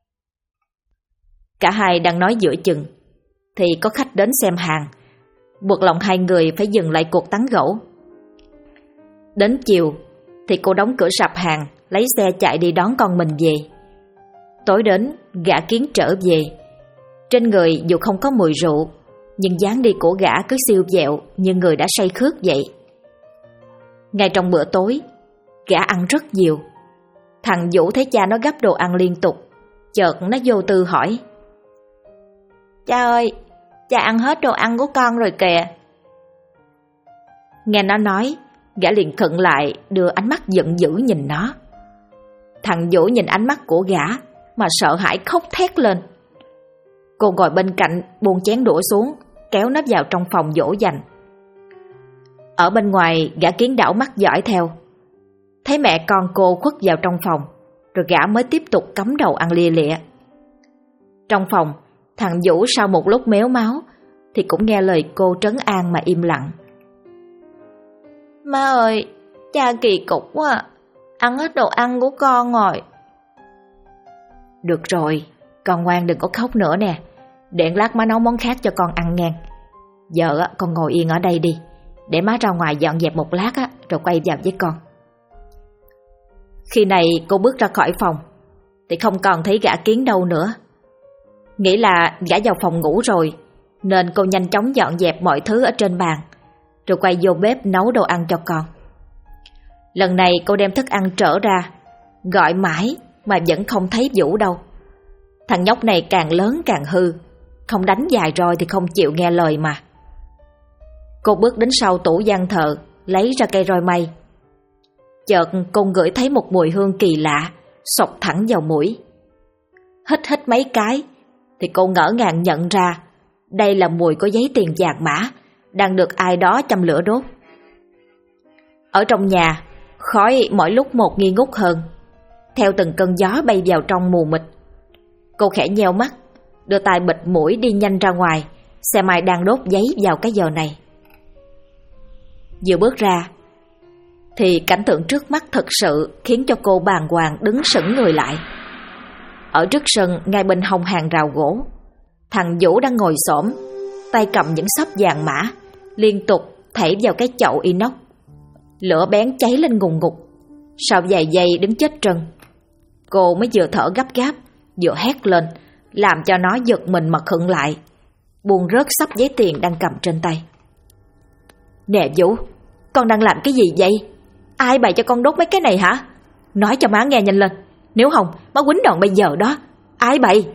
Speaker 2: Cả hai đang nói giữa chừng thì có khách đến xem hàng, buộc lòng hai người phải dừng lại cuộc tán gẫu. Đến chiều thì cô đóng cửa sạp hàng, lấy xe chạy đi đón con mình về. Tối đến, gã Kiến trở về. Trên người dù không có mùi rượu, nhưng dáng đi của gã cứ siêu vẹo như người đã say khướt vậy. Ngay trong bữa tối, gã ăn rất nhiều. Thằng Vũ thấy cha nó gắp đồ ăn liên tục, chợt nó vô tư hỏi: Cha ơi, cha ăn hết đồ ăn của con rồi kìa. Nghe nó nói, gã liền khựng lại, đưa ánh mắt giận dữ nhìn nó. Thằng Vũ nhìn ánh mắt của gã mà sợ hãi khóc thét lên. Cô ngồi bên cạnh buông chén đũa xuống, kéo nó vào trong phòng dỗ dành. Ở bên ngoài, gã Kiến đảo mắt dõi theo. Thấy mẹ con cô khuất vào trong phòng, rồi gã mới tiếp tục cắm đầu ăn lia lịa. Trong phòng, thằng Vũ sau một lúc méo máu thì cũng nghe lời cô trấn an mà im lặng. Má ơi, cha kỳ cục quá, ăn hết đồ ăn của con rồi. Được rồi, con ngoan đừng có khóc nữa nè, để lát má nấu món khác cho con ăn ngang. Giờ con ngồi yên ở đây đi, để má ra ngoài dọn dẹp một lát rồi quay vào với con. Khi này cô bước ra khỏi phòng thì không còn thấy gã Kiến đâu nữa. Nghĩ là gã vào phòng ngủ rồi, nên cô nhanh chóng dọn dẹp mọi thứ ở trên bàn, rồi quay vô bếp nấu đồ ăn cho con. Lần này cô đem thức ăn trở ra, gọi mãi mà vẫn không thấy Vũ đâu. Thằng nhóc này càng lớn càng hư, không đánh vài roi thì không chịu nghe lời mà. Cô bước đến sau tủ gian thờ, lấy ra cây roi mây. Chợt cô ngửi thấy một mùi hương kỳ lạ xộc thẳng vào mũi. Hít mấy cái thì cô ngỡ ngàng nhận ra đây là mùi có giấy tiền vàng mã đang được ai đó châm lửa đốt. Ở trong nhà, khói mỗi lúc một nghi ngút hơn, theo từng cơn gió bay vào trong mù mịt. Cô khẽ nheo mắt, đưa tay bịt mũi đi nhanh ra ngoài, xem ai đang đốt giấy vào cái giờ này. Vừa bước ra thì cảnh tượng trước mắt thực sự khiến cho cô bàng hoàng đứng sững người lại. Ở trước sân ngay bên hông hàng rào gỗ, thằng Vũ đang ngồi xổm, tay cầm những xốp vàng mã, liên tục thảy vào cái chậu inox. Lửa bén cháy lên ngùn ngụt. Sau vài giây đứng chết trân, cô mới vừa thở gấp gáp, vừa hét lên, làm cho nó giật mình mà khựng lại, buông rớt xấp giấy tiền đang cầm trên tay. Nè Vũ, con đang làm cái gì vậy? Ai bày cho con đốt mấy cái này hả? Nói cho má nghe nhanh lên, nếu không má quýnh đòn bây giờ đó. Ai bày?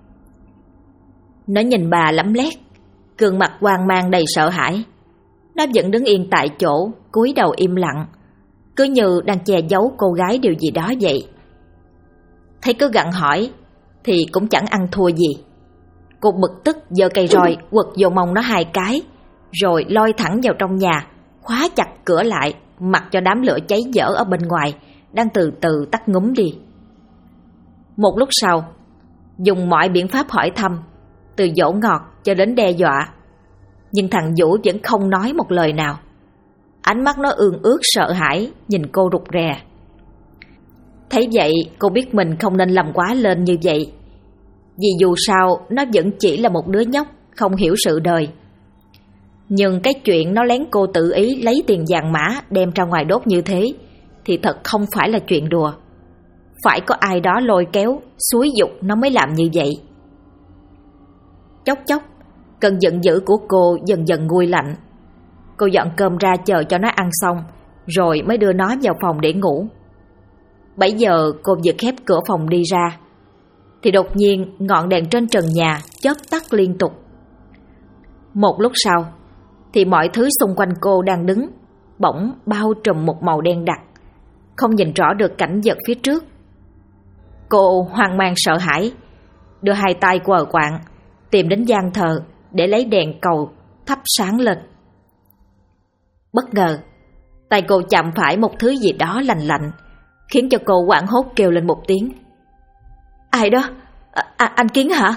Speaker 2: Nó nhìn bà lấm lét, gương mặt hoang mang đầy sợ hãi. Nó vẫn đứng yên tại chỗ, cúi đầu im lặng, cứ như đang che giấu cô gái điều gì đó vậy. Thấy cứ gặng hỏi thì cũng chẳng ăn thua gì. Cô bực tức giơ cây roi quật vô mông nó 2 cái, rồi lôi thẳng vào trong nhà, khóa chặt cửa lại, mặc cho đám lửa cháy dở ở bên ngoài đang từ từ tắt ngúm đi. Một lúc sau, dùng mọi biện pháp hỏi thăm, từ dỗ ngọt cho đến đe dọa, nhưng thằng Vũ vẫn không nói một lời nào. Ánh mắt nó ương ước sợ hãi nhìn cô rụt rè. Thấy vậy cô biết mình không nên làm quá lên như vậy, vì dù sao nó vẫn chỉ là một đứa nhóc không hiểu sự đời. Nhưng cái chuyện nó lén cô tự ý lấy tiền vàng mã đem ra ngoài đốt như thế thì thật không phải là chuyện đùa. Phải có ai đó lôi kéo, xúi giục nó mới làm như vậy. Chốc chốc, cơn giận dữ của cô dần dần nguôi lạnh. Cô dọn cơm ra chờ cho nó ăn xong, rồi mới đưa nó vào phòng để ngủ. Bấy giờ cô vừa khép cửa phòng đi ra, thì đột nhiên ngọn đèn trên trần nhà chớp tắt liên tục. Một lúc sau, thì mọi thứ xung quanh cô đang đứng bỗng bao trùm một màu đen đặc, không nhìn rõ được cảnh vật phía trước. Cô hoang mang sợ hãi, đưa 2 tay quờ quạng tìm đến gian thờ để lấy đèn cầu thắp sáng lên. Bất ngờ, tay cô chạm phải một thứ gì đó lành lạnh, khiến cho cô hoảng hốt kêu lên một tiếng. Ai đó? Anh Kiến hả?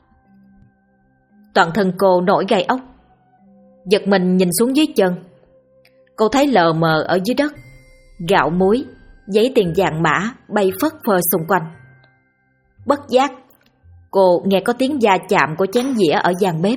Speaker 2: Toàn thân cô nổi gai ốc, giật mình nhìn xuống dưới chân. Cô thấy lờ mờ ở dưới đất, gạo muối, giấy tiền vàng mã bay phất phơ xung quanh. Bất giác, cô nghe có tiếng va chạm của chén dĩa ở gian bếp.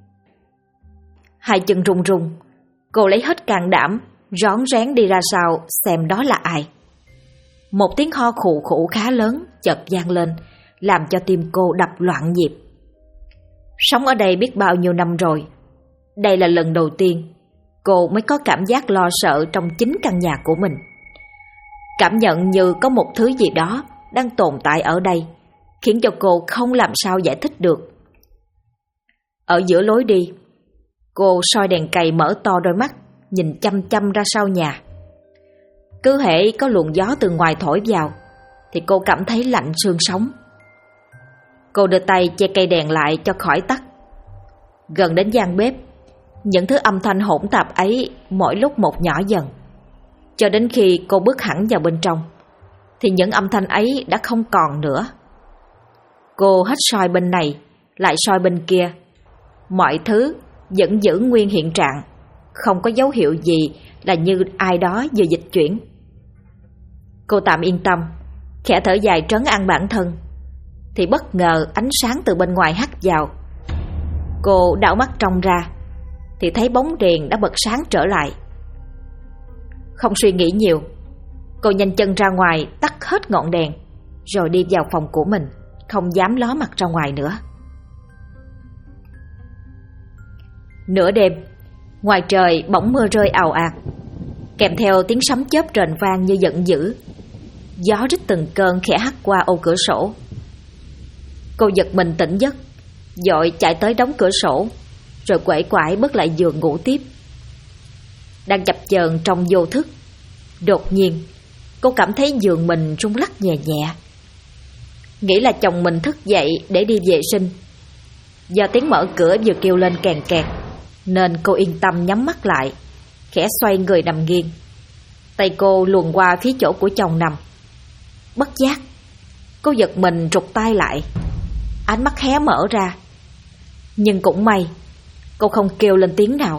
Speaker 2: 2 chân run run, cô lấy hết can đảm, rón rén đi ra sau xem đó là ai. Một tiếng ho khụ khụ khá lớn chợt vang lên, làm cho tim cô đập loạn nhịp. Sống ở đây biết bao nhiêu năm rồi, đây là lần đầu tiên cô mới có cảm giác lo sợ trong chính căn nhà của mình. Cảm nhận như có một thứ gì đó đang tồn tại ở đây, khiến cho cô không làm sao giải thích được. Ở giữa lối đi, cô soi đèn cày mở to đôi mắt, nhìn chăm chăm ra sau nhà. Cứ hễ có luồng gió từ ngoài thổi vào thì cô cảm thấy lạnh xương sống. Cô đưa tay che cây đèn lại cho khỏi tắt. Gần đến gian bếp, những thứ âm thanh hỗn tạp ấy mỗi lúc một nhỏ dần, cho đến khi cô bước hẳn vào bên trong thì những âm thanh ấy đã không còn nữa. Cô hết soi bên này lại soi bên kia, mọi thứ vẫn giữ nguyên hiện trạng, không có dấu hiệu gì là như ai đó vừa dịch chuyển. Cô tạm yên tâm, khẽ thở dài trấn an bản thân, thì bất ngờ ánh sáng từ bên ngoài hắt vào. Cô đảo mắt trông ra thì thấy bóng đèn đã bật sáng trở lại. Không suy nghĩ nhiều, cô nhanh chân ra ngoài tắt hết ngọn đèn, rồi đi vào phòng của mình, không dám ló mặt ra ngoài nữa. Nửa đêm, ngoài trời bỗng mưa rơi ào ạt, kèm theo tiếng sấm chớp rền vang như giận dữ. Gió rít từng cơn khẽ hắt qua ô cửa sổ. Cô giật mình tỉnh giấc, vội chạy tới đóng cửa sổ, rồi quẩy quải bước lại giường ngủ tiếp. Đang chập chờn trong vô thức, đột nhiên cô cảm thấy giường mình rung lắc nhẹ nhẹ. Nghĩ là chồng mình thức dậy để đi vệ sinh. Do tiếng mở cửa vừa kêu lên kèn kẹt, nên cô yên tâm nhắm mắt lại, khẽ xoay người nằm nghiêng. Tay cô luồn qua phía chỗ của chồng nằm. Bất giác, cô giật mình rụt tay lại, ánh mắt hé mở ra. Nhưng cũng may, cô không kêu lên tiếng nào.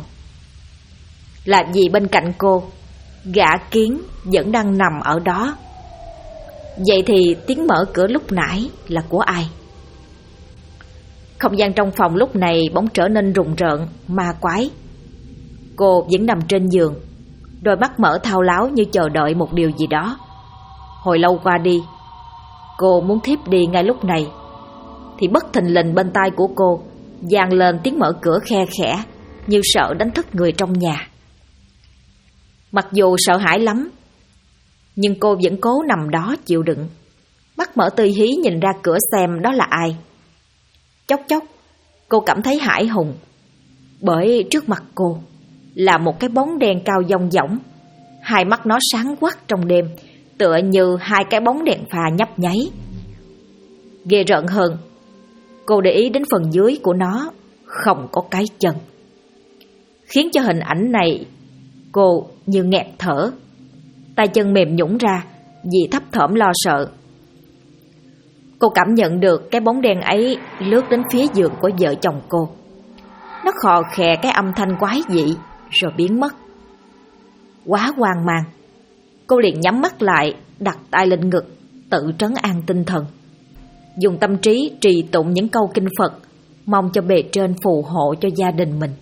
Speaker 2: Làm gì bên cạnh cô, gã Kiến vẫn đang nằm ở đó. Vậy thì tiếng mở cửa lúc nãy là của ai? Không gian trong phòng lúc này bỗng trở nên rùng rợn, ma quái. Cô vẫn nằm trên giường, đôi mắt mở thao láo như chờ đợi một điều gì đó. Hồi lâu qua đi, cô muốn thiếp đi ngay lúc này, thì bất thình lình bên tai của cô vang lên tiếng mở cửa khe khẽ, như sợ đánh thức người trong nhà. Mặc dù sợ hãi lắm, nhưng cô vẫn cố nằm đó chịu đựng, mắt mở tươi hí nhìn ra cửa xem đó là ai. Chốc chốc cô cảm thấy hãi hùng, bởi trước mặt cô là một cái bóng đen cao dong dỏng. Hai mắt nó sáng quắc trong đêm, tựa như hai cái bóng đèn pha nhấp nháy. Ghê rợn hơn, cô để ý đến phần dưới của nó không có cái chân, khiến cho hình ảnh này cô như nghẹt thở, tay chân mềm nhũn ra vì thấp thỏm lo sợ. Cô cảm nhận được cái bóng đen ấy lướt đến phía giường của vợ chồng cô. Nó khò khè cái âm thanh quái dị rồi biến mất. Quá hoang mang, cô liền nhắm mắt lại, đặt tay lên ngực, tự trấn an tinh thần, dùng tâm trí trì tụng những câu kinh Phật, mong cho bề trên phù hộ cho gia đình mình.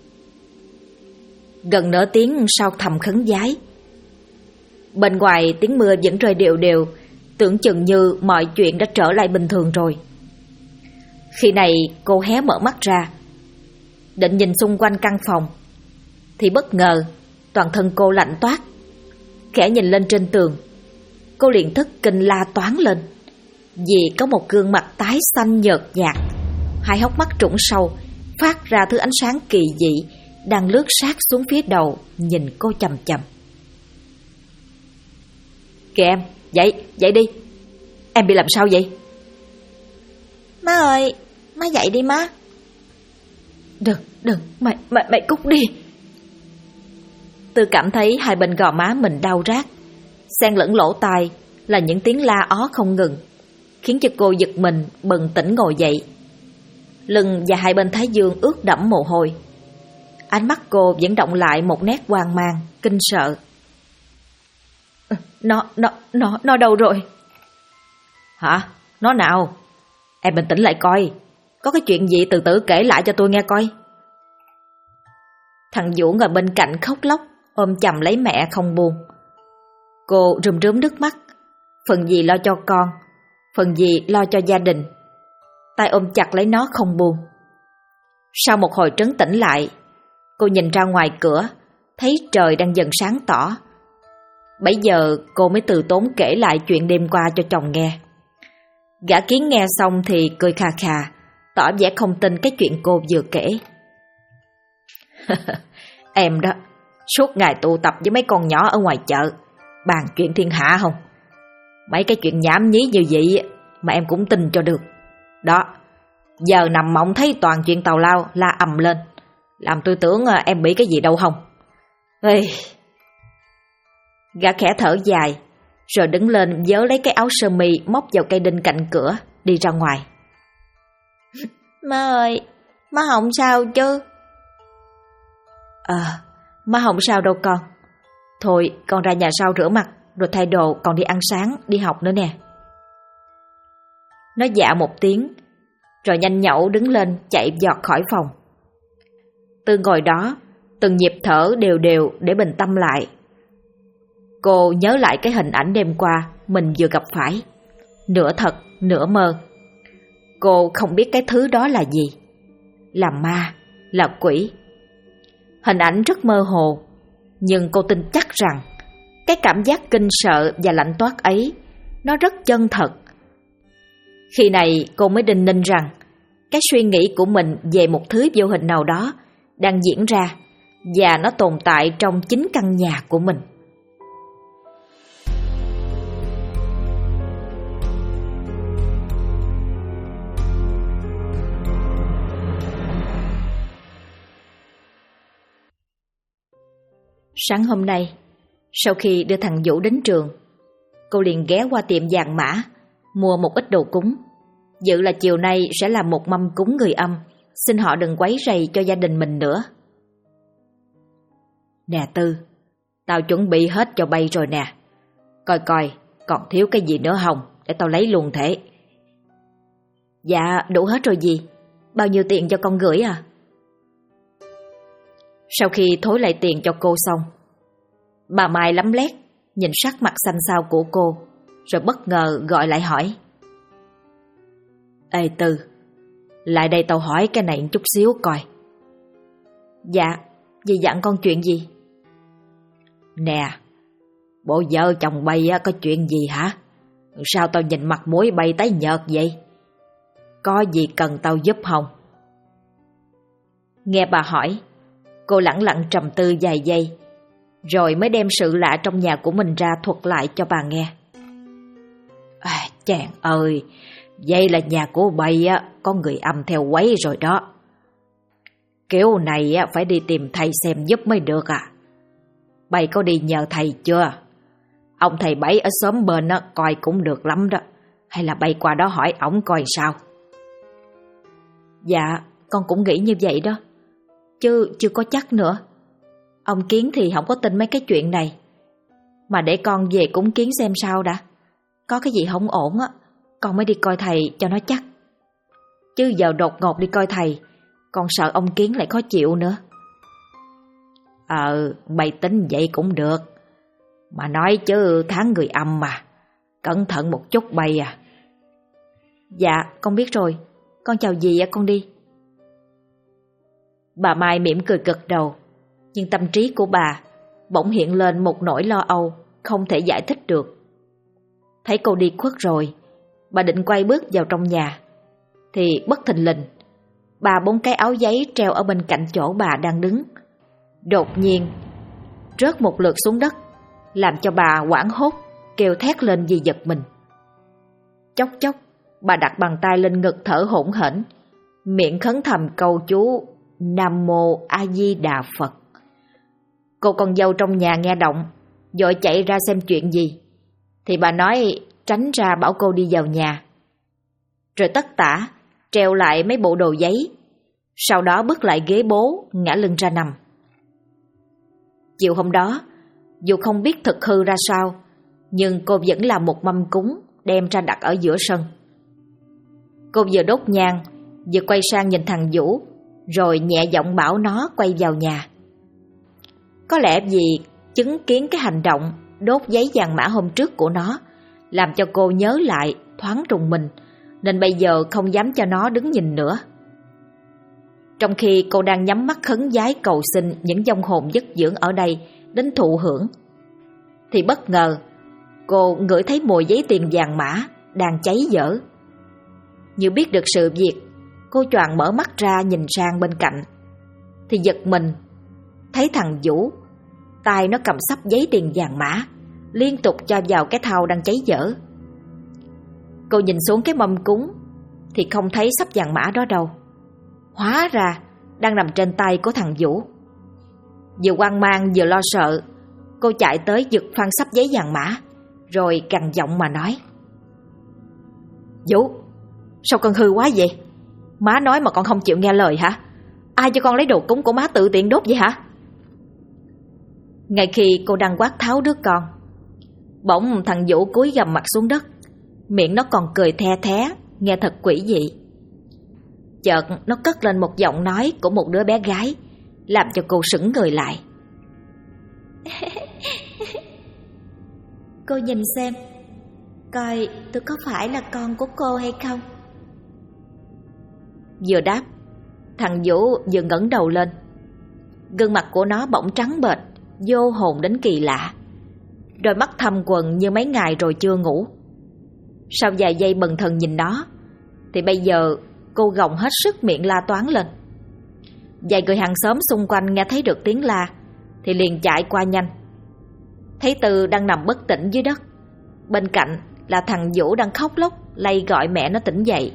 Speaker 2: Gần nửa tiếng sau thầm khấn vái, bên ngoài tiếng mưa vẫn rơi đều đều, tưởng chừng như mọi chuyện đã trở lại bình thường rồi. Khi này cô hé mở mắt ra, định nhìn xung quanh căn phòng, thì bất ngờ toàn thân cô lạnh toát. Khẽ nhìn lên trên tường, cô liền thất kinh la toáng lên, vì có một gương mặt tái xanh nhợt nhạt, hai hốc mắt trũng sâu phát ra thứ ánh sáng kỳ dị, đang lướt sát xuống phía đầu nhìn cô chằm chằm. Kìa em, dậy đi. Em bị làm sao vậy?
Speaker 1: Má ơi, má dậy đi má.
Speaker 2: Đừng, mày cút đi. Tôi cảm thấy hai bên gò má mình đau rát, xen lẫn lỗ tai là những tiếng la ó không ngừng, khiến cho cô giật mình bừng tỉnh ngồi dậy. Lưng và hai bên thái dương ướt đẫm mồ hôi. Ánh mắt cô vẫn động lại một nét hoang mang, kinh sợ. Nó đâu rồi? Hả? Nó nào? Em bình tĩnh lại coi, có cái chuyện gì từ từ kể lại cho tôi nghe coi. Thằng Vũ ngồi bên cạnh khóc lóc, ôm chầm lấy mẹ không buông. Cô rơm rớm nước mắt, phần gì lo cho con, phần gì lo cho gia đình. Tay ôm chặt lấy nó không buông. Sau một hồi trấn tĩnh lại, cô nhìn ra ngoài cửa, thấy trời đang dần sáng tỏ. Bấy giờ cô mới từ tốn kể lại chuyện đêm qua cho chồng nghe. Gã Kiến nghe xong thì cười khà khà, tỏ vẻ không tin cái chuyện cô vừa kể. Em đó, suốt ngày tụ tập với mấy con nhỏ ở ngoài chợ, bàn chuyện thiên hạ không? Mấy cái chuyện nhảm nhí như vậy mà em cũng tin cho được. Đó, giờ nằm mộng thấy toàn chuyện tào lao la ầm lên, làm tôi tưởng em bị cái gì đâu không. Ê. Gã khẽ thở dài, rồi đứng lên vớ lấy cái áo sơ mi móc vào cây đinh cạnh cửa, đi ra ngoài.
Speaker 1: Má ơi, má không sao chứ?
Speaker 2: Má không sao đâu con. Thôi con ra nhà sau rửa mặt, rồi thay đồ còn đi ăn sáng, đi học nữa nè. Nó dạ một tiếng, rồi nhanh nhẩu đứng lên chạy vọt khỏi phòng. Tư ngồi đó, từng nhịp thở đều đều để bình tâm lại. Cô nhớ lại cái hình ảnh đêm qua mình vừa gặp phải, nửa thật nửa mơ. Cô không biết cái thứ đó là gì, là ma, là quỷ. Hình ảnh rất mơ hồ, nhưng cô tin chắc rằng cái cảm giác kinh sợ và lạnh toát ấy nó rất chân thật. Khi này cô mới đinh ninh rằng cái suy nghĩ của mình về một thứ vô hình nào đó đang diễn ra, và nó tồn tại trong chính căn nhà của mình. Sáng hôm nay, sau khi đưa thằng Vũ đến trường, cô liền ghé qua tiệm vàng mã, mua một ít đồ cúng, dự là chiều nay sẽ làm một mâm cúng người âm, xin họ đừng quấy rầy cho gia đình mình nữa. Nè Tư, tao chuẩn bị hết cho bay rồi nè. Coi Còn thiếu cái gì nữa không? Để tao lấy luôn thế.
Speaker 1: Dạ đủ hết rồi dì. Bao nhiêu tiền cho con gửi à?
Speaker 2: Sau khi thối lại tiền cho cô xong, bà Mai lấm lét nhìn sắc mặt xanh xao của cô, rồi bất ngờ gọi lại hỏi. Ê Tư, lại đây tao hỏi cái này chút xíu coi.
Speaker 1: Dạ, dì dặn con chuyện gì?
Speaker 2: Nè, bộ vợ chồng bay có chuyện gì hả? Sao tao nhìn mặt mũi bay tái nhợt vậy? Có gì cần tao giúp không?
Speaker 1: Nghe bà hỏi, cô lẳng lặng trầm tư vài giây, rồi mới đem sự lạ trong nhà của mình ra thuật lại cho bà nghe.
Speaker 2: Chàng ơi, vậy là nhà của bay có người âm theo quấy rồi đó. Kiểu này phải đi tìm thầy xem giúp mới được à. Bay có đi nhờ thầy chưa? Ông thầy Bảy ở xóm bên coi cũng được lắm đó. Hay là bay qua đó hỏi ổng coi sao?
Speaker 1: Dạ, con cũng nghĩ như vậy đó, chứ chưa có chắc nữa. Ông Kiến thì không có tin mấy cái chuyện này. Mà để con về cúng kiến xem sao đã. Có cái gì không ổn con mới đi coi thầy cho nó chắc. Chứ giờ đột ngột đi coi thầy, con sợ ông Kiến lại khó chịu nữa.
Speaker 2: Bay tính vậy cũng được. Mà nói chứ tháng người âm mà, cẩn thận một chút bay à.
Speaker 1: Dạ, con biết rồi. Con chào dì con đi. Bà Mai mỉm cười gật đầu, nhưng tâm trí của bà bỗng hiện lên một nỗi lo âu không thể giải thích được. Thấy cô đi khuất rồi, bà định quay bước vào trong nhà, thì bất thình lình 3-4 cái áo giấy treo ở bên cạnh chỗ bà đang đứng đột nhiên rớt một lượt xuống đất, làm cho bà hoảng hốt kêu thét lên vì giật mình. Chốc chốc bà đặt bàn tay lên ngực thở hổn hển, miệng khấn thầm câu chú Nam Mô A Di Đà Phật. Cô con dâu trong nhà nghe động, vội chạy ra xem chuyện gì, thì bà nói tránh ra bảo cô đi vào nhà, rồi tất tả treo lại mấy bộ đồ giấy, sau đó bước lại ghế bố ngã lưng ra nằm. Chiều hôm đó, dù không biết thực hư ra sao, nhưng cô vẫn làm một mâm cúng đem ra đặt ở giữa sân. Cô vừa đốt nhang, vừa quay sang nhìn thằng Vũ, rồi nhẹ giọng bảo nó quay vào nhà. Có lẽ vì chứng kiến cái hành động đốt giấy vàng mã hôm trước của nó, làm cho cô nhớ lại thoáng rùng mình, nên bây giờ không dám cho nó đứng nhìn nữa. Trong khi cô đang nhắm mắt khấn vái cầu xin những vong hồn giấc dưỡng ở đây đến thụ hưởng, thì bất ngờ cô ngửi thấy mùi giấy tiền vàng mã đang cháy dở. Như biết được sự việc, cô choàng mở mắt ra nhìn sang bên cạnh, thì giật mình thấy thằng Vũ, tay nó cầm xấp giấy tiền vàng mã, liên tục cho vào cái thau đang cháy dở. Cô nhìn xuống cái mâm cúng thì không thấy xấp vàng mã đó đâu. Hóa ra đang nằm trên tay của thằng Vũ. Vừa hoang mang vừa lo sợ, cô chạy tới giật phăng xấp giấy vàng mã, rồi gằn giọng mà nói: Vũ, sao con hư quá vậy? Má nói mà con không chịu nghe lời hả? Ai cho con lấy đồ cúng của má tự tiện đốt vậy hả? Ngay khi cô đang quát tháo đứa con, bỗng thằng Vũ cúi gằm mặt xuống đất, miệng nó còn cười the thé, nghe thật quỷ dị. Chợt nó cất lên một giọng nói của một đứa bé gái, làm cho cô sững người lại. Cô nhìn xem, coi tôi có phải là con của cô hay không? Vừa đáp, thằng Vũ vừa ngẩng đầu lên. Gương mặt của nó bỗng trắng bệch, vô hồn đến kỳ lạ. Đôi mắt thâm quầng như mấy ngày rồi chưa ngủ. Sau vài giây bần thần nhìn nó, thì bây giờ cô gồng hết sức miệng la toáng lên. Vài người hàng xóm xung quanh nghe thấy được tiếng la thì liền chạy qua nhanh. Thấy Từ đang nằm bất tỉnh dưới đất, bên cạnh là thằng Vũ đang khóc lóc lay gọi mẹ nó tỉnh dậy.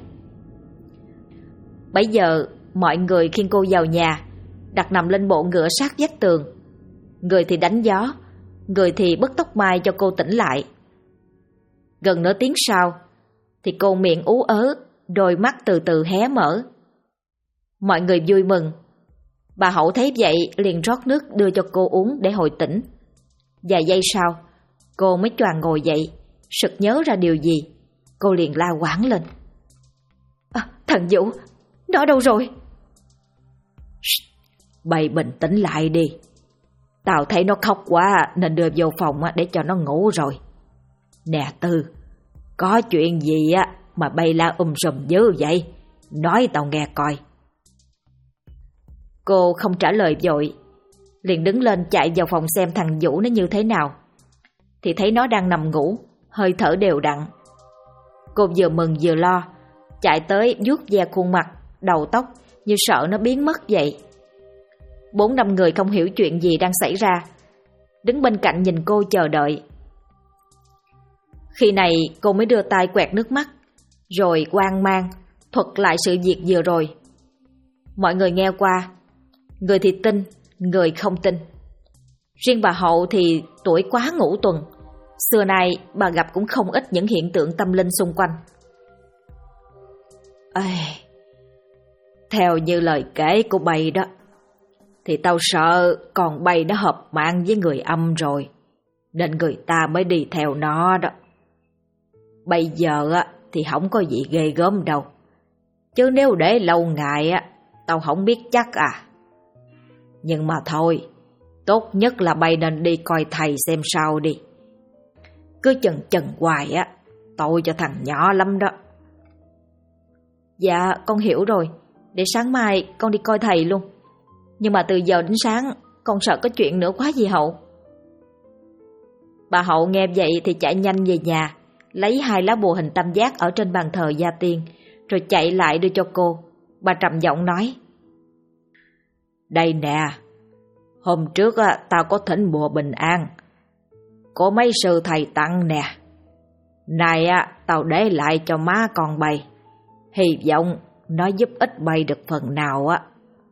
Speaker 1: Bấy giờ mọi người khiêng cô vào nhà, đặt nằm lên bộ ngựa sát vách tường. Người thì đánh gió, người thì bứt tóc mai cho cô tỉnh lại. Gần nửa tiếng sau thì cô miệng ú ớ, đôi mắt từ từ hé mở. Mọi người vui mừng. Bà Hậu thấy vậy liền rót nước đưa cho cô uống để hồi tỉnh. Vài giây sau, cô mới choàng ngồi dậy, Sực nhớ ra điều gì, cô liền la quảng lên. Thằng Vũ, nó đâu rồi?
Speaker 2: Bày bình tĩnh lại đi. Tao thấy nó khóc quá nên đưa vô phòng để cho nó ngủ rồi. Nè Tư, có chuyện gì mà bay la sùm dữ vậy? Nói tao nghe coi.
Speaker 1: Cô không trả lời vội, liền đứng lên chạy vào phòng xem thằng Vũ nó như thế nào. Thì thấy nó đang nằm ngủ, hơi thở đều đặn. Cô vừa mừng vừa lo, chạy tới vuốt ve khuôn mặt, đầu tóc như sợ nó biến mất vậy. 4-5 người không hiểu chuyện gì đang xảy ra, đứng bên cạnh nhìn cô chờ đợi. Khi này cô mới đưa tay quẹt nước mắt, rồi hoang mang thuật lại sự việc vừa rồi. Mọi người nghe qua, người thì tin, người không tin. Riêng bà Hậu thì tuổi quá ngũ tuần, xưa nay bà gặp cũng không ít những hiện tượng tâm linh xung quanh.
Speaker 2: Theo như lời kể của bay đó, thì tao sợ con bay nó hợp mạng với người âm rồi, nên người ta mới đi theo nó đó. Bây giờ thì không có gì ghê gớm đâu, chứ nếu để lâu ngày tao không biết chắc à. Nhưng mà thôi, tốt nhất là bay nên đi coi thầy xem sao đi. Cứ chần hoài tội cho thằng nhỏ lắm đó.
Speaker 1: Dạ con hiểu rồi, để sáng mai con đi coi thầy luôn. Nhưng mà từ giờ đến sáng con sợ có chuyện nữa quá dì Hậu. Bà Hậu nghe vậy thì chạy nhanh về nhà, lấy 2 lá bùa hình tam giác ở trên bàn thờ gia tiên, rồi chạy lại đưa cho cô. Bà trầm giọng nói:
Speaker 2: Đây nè, hôm trước tao có thỉnh bùa bình an, có mấy sư thầy tặng nè. Này tao để lại cho má con bay, hy vọng nó giúp ích bay được phần nào á.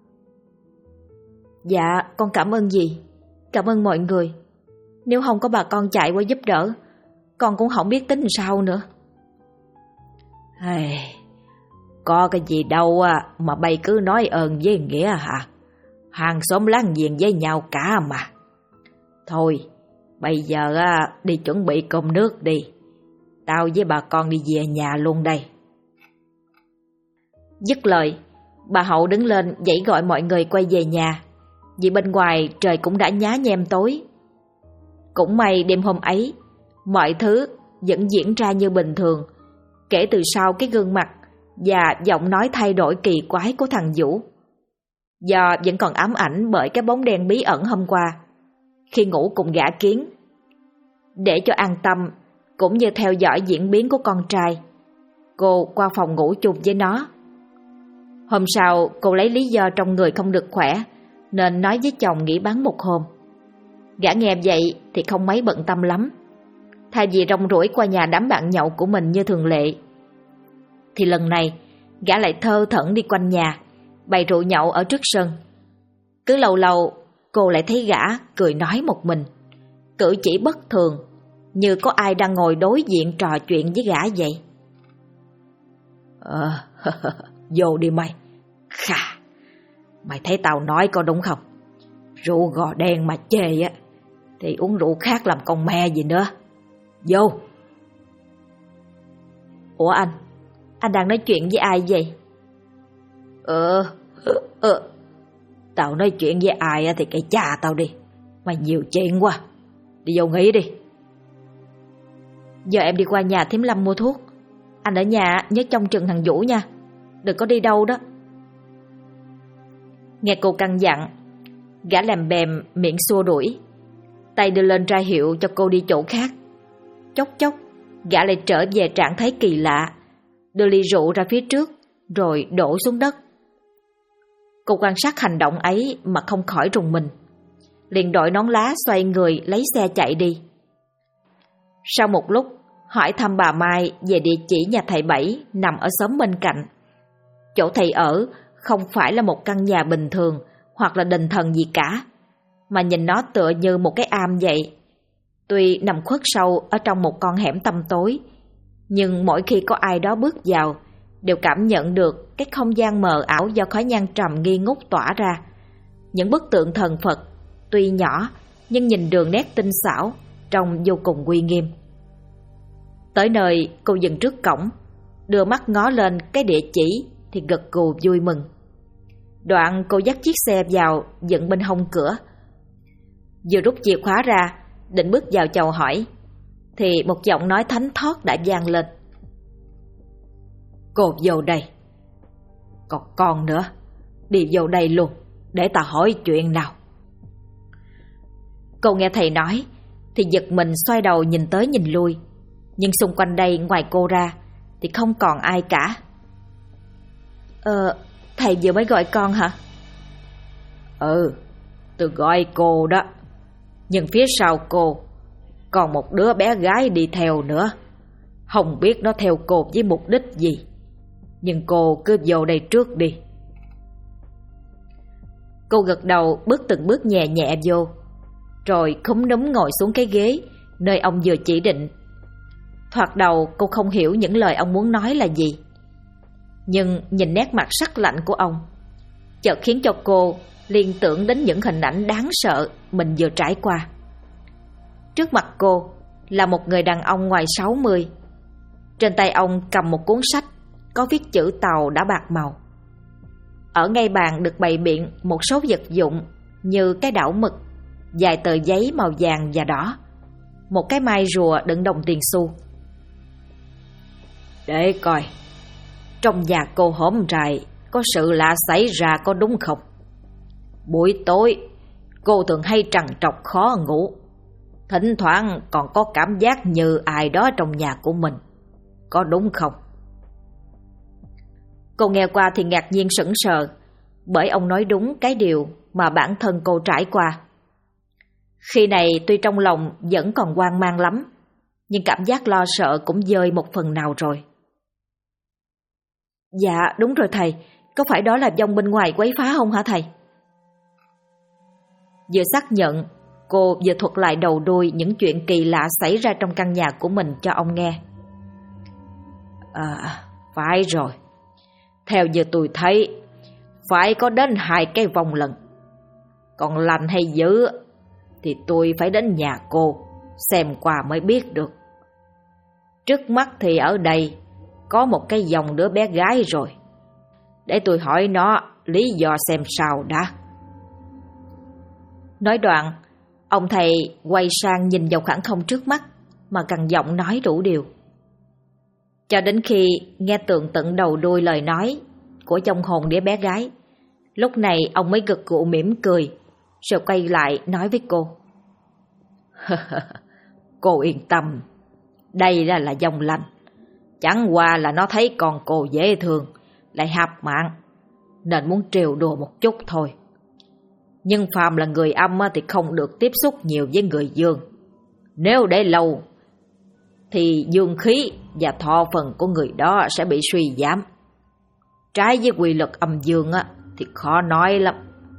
Speaker 1: Dạ con cảm ơn dì, cảm ơn mọi người. Nếu không có bà con chạy qua giúp đỡ, con cũng không biết tính sao nữa.
Speaker 2: Có cái gì đâu mà bay cứ nói ơn với nghĩa hả? Hàng xóm láng giềng với nhau cả mà. Thôi, bây giờ đi chuẩn bị cơm nước đi. Tao với bà con đi về nhà luôn đây.
Speaker 1: Dứt lời, bà Hậu đứng lên dãy gọi mọi người quay về nhà, vì bên ngoài trời cũng đã nhá nhem tối. Cũng may đêm hôm ấy, mọi thứ vẫn diễn ra như bình thường, kể từ sau cái gương mặt và giọng nói thay đổi kỳ quái của thằng Vũ. Do vẫn còn ám ảnh bởi cái bóng đen bí ẩn hôm qua, khi ngủ cùng gã Kiến. Để cho an tâm, cũng như theo dõi diễn biến của con trai, cô qua phòng ngủ chung với nó. Hôm sau, cô lấy lý do trong người không được khỏe, nên nói với chồng nghỉ bán một hôm. Gã nghe vậy thì không mấy bận tâm lắm. Thay vì rong ruổi qua nhà đám bạn nhậu của mình như thường lệ, thì lần này gã lại thơ thẩn đi quanh nhà, bày rượu nhậu ở trước sân. Cứ lâu lâu cô lại thấy gã cười nói một mình, cử chỉ bất thường, như có ai đang ngồi đối diện trò chuyện với gã vậy.
Speaker 2: Vô đi mày. Khà, mày thấy tao nói có đúng không? Rượu gò đen mà chê thì uống rượu khác làm con me gì nữa. Vô.
Speaker 1: Ủa anh đang nói chuyện với ai vậy?
Speaker 2: Tao nói chuyện với ai thì kệ cha tao đi. Mày nhiều chuyện quá. Đi vô nghỉ đi.
Speaker 1: Giờ em đi qua nhà thím Lâm mua thuốc. Anh ở nhà nhớ trông chừng thằng Vũ nha, đừng có đi đâu đó. Nghe cô căn dặn, gã làm bèm miệng xua đuổi, tay đưa lên ra hiệu cho cô đi chỗ khác. Chốc chốc gã lại trở về trạng thái kỳ lạ, đưa ly rượu ra phía trước rồi đổ xuống đất. Cô quan sát hành động ấy mà không khỏi rùng mình, liền đội nón lá xoay người lấy xe chạy đi. Sau một lúc hỏi thăm bà Mai về địa chỉ nhà thầy Bảy nằm ở xóm bên cạnh. Chỗ thầy ở không phải là một căn nhà bình thường hoặc là đình thần gì cả, mà nhìn nó tựa như một cái am vậy. Tuy nằm khuất sâu ở trong một con hẻm tăm tối, nhưng mỗi khi có ai đó bước vào, đều cảm nhận được cái không gian mờ ảo do khói nhang trầm nghi ngút tỏa ra. Những bức tượng thần Phật tuy nhỏ nhưng nhìn đường nét tinh xảo, trông vô cùng uy nghiêm.
Speaker 2: Tới nơi cô dừng trước cổng, đưa mắt ngó lên cái địa chỉ thì gật gù vui mừng. Đoạn cô dắt chiếc xe vào dựng bên hông cửa. Vừa rút chìa khóa ra, định bước vào chào hỏi, thì một giọng nói thánh thót đã vang lên. Cô vô đây. Còn con nữa, đi vô đây luôn, để ta hỏi chuyện nào. Cô nghe thầy nói thì giật mình xoay đầu nhìn tới nhìn lui, nhưng xung quanh đây ngoài cô ra thì không còn ai cả. Thầy vừa mới gọi con hả? Ừ, tôi gọi cô đó. Nhưng phía sau cô còn một đứa bé gái đi theo nữa. Không biết nó theo cô với mục đích gì, nhưng cô cứ vô đây trước đi. Cô gật đầu bước từng bước nhẹ nhẹ vô, rồi khúm núm ngồi xuống cái ghế nơi ông vừa chỉ định. Thoạt đầu cô không hiểu những lời ông muốn nói là gì, nhưng nhìn nét mặt sắc lạnh của ông chợt khiến cho cô liên tưởng đến những hình ảnh đáng sợ mình vừa trải qua. Trước mặt cô là một người đàn ông ngoài 60. Trên tay ông cầm một cuốn sách có viết chữ Tàu đã bạc màu. Ở ngay bàn được bày biện một số vật dụng như cái đảo mực, vài tờ giấy màu vàng và đỏ, một cái mai rùa đựng đồng tiền xu. Để coi, trong nhà cô hôm rày có sự lạ xảy ra có đúng không? Buổi tối cô thường hay trằn trọc khó ngủ, thỉnh thoảng còn có cảm giác như ai đó trong nhà của mình, có đúng không? Cô nghe qua thì ngạc nhiên sững sờ, bởi ông nói đúng cái điều mà bản thân cô trải qua. Khi này tuy trong lòng vẫn còn hoang mang lắm, nhưng cảm giác lo sợ cũng vơi một phần nào rồi. Dạ đúng rồi thầy, có phải đó là vong bên ngoài quấy phá không hả thầy? Vừa xác nhận, cô vừa thuật lại đầu đuôi những chuyện kỳ lạ xảy ra trong căn nhà của mình cho ông nghe. Phải rồi. Theo như tôi thấy, phải có đến 2 cái vong lần. Còn lành hay dữ thì tôi phải đến nhà cô xem qua mới biết được. Trước mắt thì ở đây có một cái dòng đứa bé gái rồi. Để tôi hỏi nó lý do xem sao đã. Nói đoạn, ông thầy quay sang nhìn vào khoảng không trước mắt mà gằn giọng nói đủ điều. Cho đến khi nghe tường tận đầu đuôi lời nói của vong hồn đứa bé gái, lúc này ông mới gật gù mỉm cười, rồi quay lại nói với cô. Cô yên tâm, đây là vong lành. Chẳng qua là nó thấy con cô dễ thương, lại hạp mạng, nên muốn trêu đùa một chút thôi. Nhưng phàm là người âm thì không được tiếp xúc nhiều với người dương. Nếu để lâu thì dương khí và thọ phần của người đó sẽ bị suy giảm. Trái với quy luật âm dương thì khó nói lắm.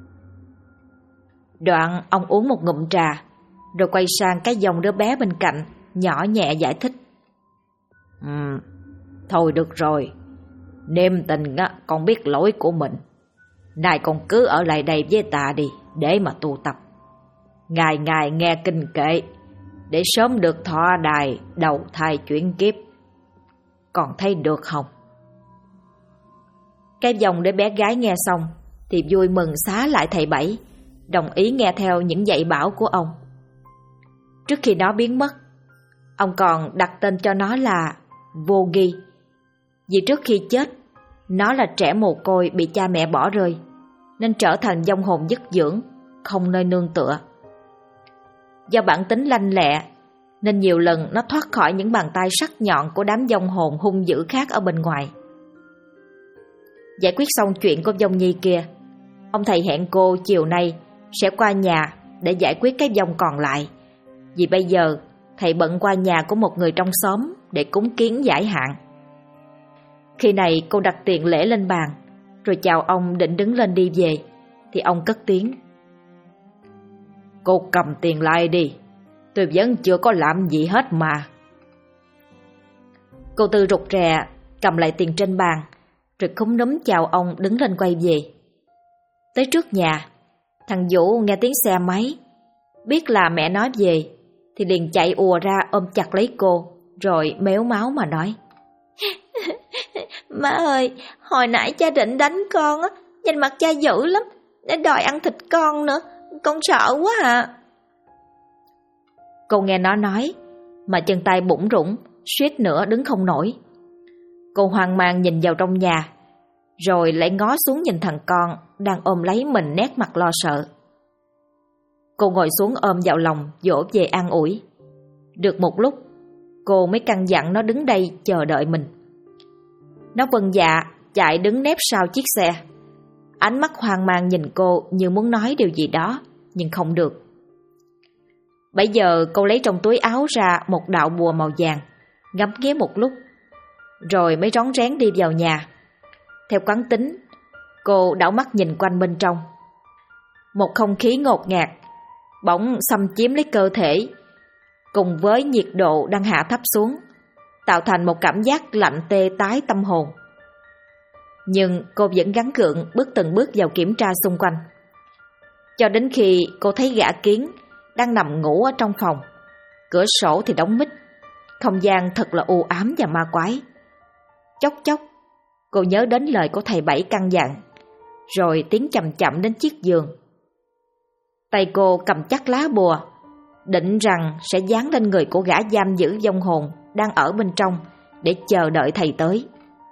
Speaker 2: Đoạn ông uống một ngụm trà, rồi quay sang cái dòng đứa bé bên cạnh, nhỏ nhẹ giải thích. Thôi được rồi, Niệm Tình con biết lỗi của mình. Này con cứ ở lại đây với ta đi, để mà tu tập. Ngày ngày nghe kinh kệ, để sớm được thọ đài đầu thai chuyển kiếp. Còn thấy được không? Cái dòng đứa bé gái nghe xong thì vui mừng xá lại thầy Bảy, đồng ý nghe theo những dạy bảo của ông. Trước khi nó biến mất, ông còn đặt tên cho nó là Vô Nghi, vì trước khi chết, nó là trẻ mồ côi bị cha mẹ bỏ rơi, nên trở thành vong hồn dứt dưỡng, không nơi nương tựa. Do bản tính lanh lẹ, nên nhiều lần nó thoát khỏi những bàn tay sắc nhọn của đám vong hồn hung dữ khác ở bên ngoài. Giải quyết xong chuyện của vong nhi kia, ông thầy hẹn cô chiều nay sẽ qua nhà để giải quyết cái vong còn lại, vì bây giờ thầy bận qua nhà của một người trong xóm để cúng kiến giải hạn. Khi này cô đặt tiền lễ lên bàn, rồi chào ông định đứng lên đi về, thì ông cất tiếng. Cô cầm tiền lại đi, tôi vẫn chưa có làm gì hết mà. Cô Tư rụt rè cầm lại tiền trên bàn, rồi khúm núm chào ông đứng lên quay về. Tới trước nhà, thằng Vũ nghe tiếng xe máy, biết là mẹ nó về thì liền chạy ùa ra ôm chặt lấy cô, rồi mếu máo mà nói:
Speaker 1: Má ơi, hồi nãy cha định đánh con á, nhìn mặt cha dữ lắm, để đòi ăn thịt con nữa, con sợ quá à.
Speaker 2: Cô nghe nó nói mà chân tay bủn rủn, suýt nữa đứng không nổi. Cô hoang mang nhìn vào trong nhà, rồi lại ngó xuống nhìn thằng con đang ôm lấy mình nét mặt lo sợ. Cô ngồi xuống ôm vào lòng, dỗ về an ủi. Được một lúc, cô mới căn dặn nó đứng đây chờ đợi mình. Nó vâng dạ, chạy đứng nép sau chiếc xe. Ánh mắt hoang mang nhìn cô như muốn nói điều gì đó, nhưng không được. Bấy giờ cô lấy trong túi áo ra một đạo bùa màu vàng, ngắm nghía một lúc, rồi mới rón rén đi vào nhà. Theo quán tính, cô đảo mắt nhìn quanh bên trong. Một không khí ngột ngạt bỗng xâm chiếm lấy cơ thể, cùng với nhiệt độ đang hạ thấp xuống, tạo thành một cảm giác lạnh tê tái tâm hồn. Nhưng cô vẫn gắng gượng bước từng bước vào kiểm tra xung quanh, cho đến khi cô thấy gã Kiến đang nằm ngủ ở trong phòng. Cửa sổ thì đóng mít, không gian thật là u ám và ma quái. Chốc chốc, cô nhớ đến lời của thầy Bảy căn dặn, rồi tiến chậm chậm đến chiếc giường. Tay cô cầm chắc lá bùa, định rằng sẽ dán lên người của gã giam giữ vong hồn đang ở bên trong để chờ đợi thầy tới.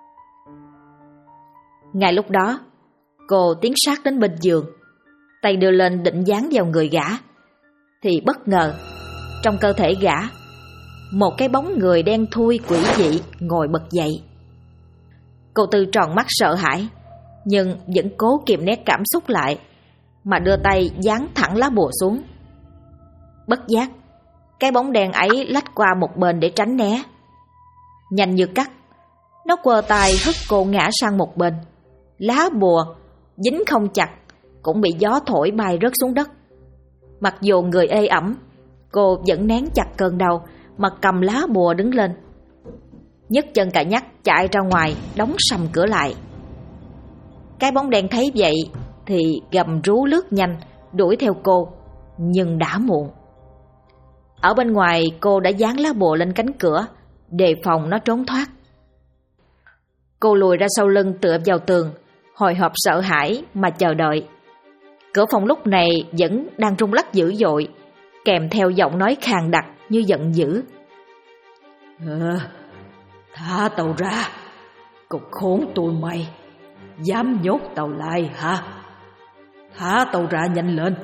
Speaker 2: Ngay lúc đó, cô tiến sát đến bên giường, tay đưa lên định dán vào người gã, thì bất ngờ trong cơ thể gã, một cái bóng người đen thui quỷ dị ngồi bật dậy. Cô Tư tròn mắt sợ hãi, nhưng vẫn cố kìm nén cảm xúc lại, mà đưa tay dán thẳng lá bùa xuống. Bất giác, cái bóng đen ấy lách qua một bên để tránh né. Nhanh như cắt, nó quơ tay hất cô ngã sang một bên. Lá bùa dính không chặt, cũng bị gió thổi bay rớt xuống đất. Mặc dù người ê ẩm, cô vẫn nén chặt cơn đau mà cầm lá bùa đứng lên, nhấc chân cả nhắc chạy ra ngoài, đóng sầm cửa lại. Cái bóng đen thấy vậy thì gầm rú lướt nhanh đuổi theo cô, nhưng đã muộn. Ở bên ngoài, cô đã dán lá bùa lên cánh cửa, đề phòng nó trốn thoát. Cô lùi ra sau lưng tựa vào tường, hồi hộp sợ hãi mà chờ đợi. Cửa phòng lúc này vẫn đang rung lắc dữ dội, kèm theo giọng nói khàn đặc như giận dữ.
Speaker 3: Thả tao ra, cục khốn tụi mày, dám nhốt tao lại hả? Thả tao ra nhanh lên.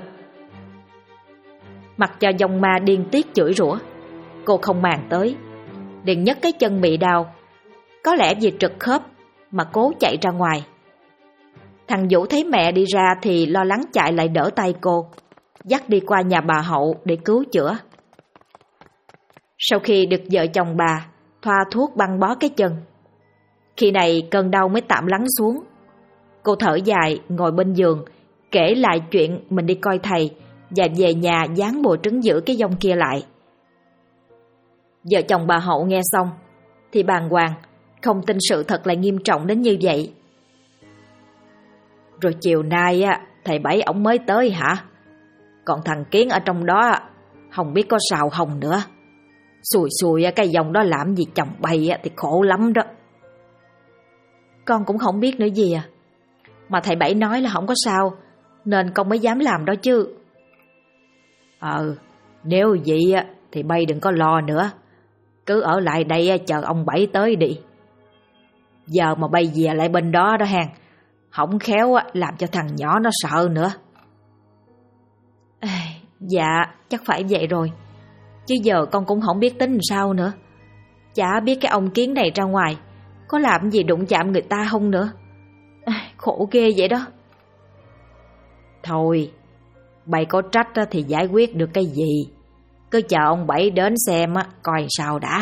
Speaker 2: Mặc cho dòng ma điên tiết chửi rủa, cô không màng tới, liền nhấc cái chân bị đau, có lẽ vì trật khớp mà cố chạy ra ngoài. Thằng Vũ thấy mẹ đi ra thì lo lắng chạy lại đỡ tay cô, dắt đi qua nhà bà Hậu để cứu chữa. Sau khi được vợ chồng bà thoa thuốc băng bó cái chân, khi này cơn đau mới tạm lắng xuống. Cô thở dài ngồi bên giường, kể lại chuyện mình đi coi thầy và về nhà dán bùa trấn giữ cái vong kia lại. Vợ chồng bà Hậu nghe xong thì bàng hoàng, không tin sự thật lại nghiêm trọng đến như vậy.
Speaker 3: Rồi chiều nay thầy Bảy ổng mới tới hả? Còn thằng Kiến ở trong đó không biết có sào hồng nữa. Xùi xùi cái dòng đó làm gì chồng bay thì khổ lắm đó.
Speaker 2: Con cũng không biết nữa gì à. Mà thầy Bảy nói là không có sao, nên con mới dám làm đó chứ.
Speaker 3: Nếu vậy thì bay đừng có lo nữa. Cứ ở lại đây chờ ông Bảy tới đi. Giờ mà bay về lại bên đó đó hàng, không khéo làm cho thằng nhỏ nó sợ nữa.
Speaker 2: Dạ, chắc phải vậy rồi. Chứ giờ con cũng không biết tính làm sao nữa. Chả biết cái ông Kiến này ra ngoài có làm gì đụng chạm người ta không nữa. Khổ ghê vậy đó.
Speaker 3: Thôi, bay có trách thì giải quyết được cái gì. Cứ chờ ông Bảy đến xem coi sao đã.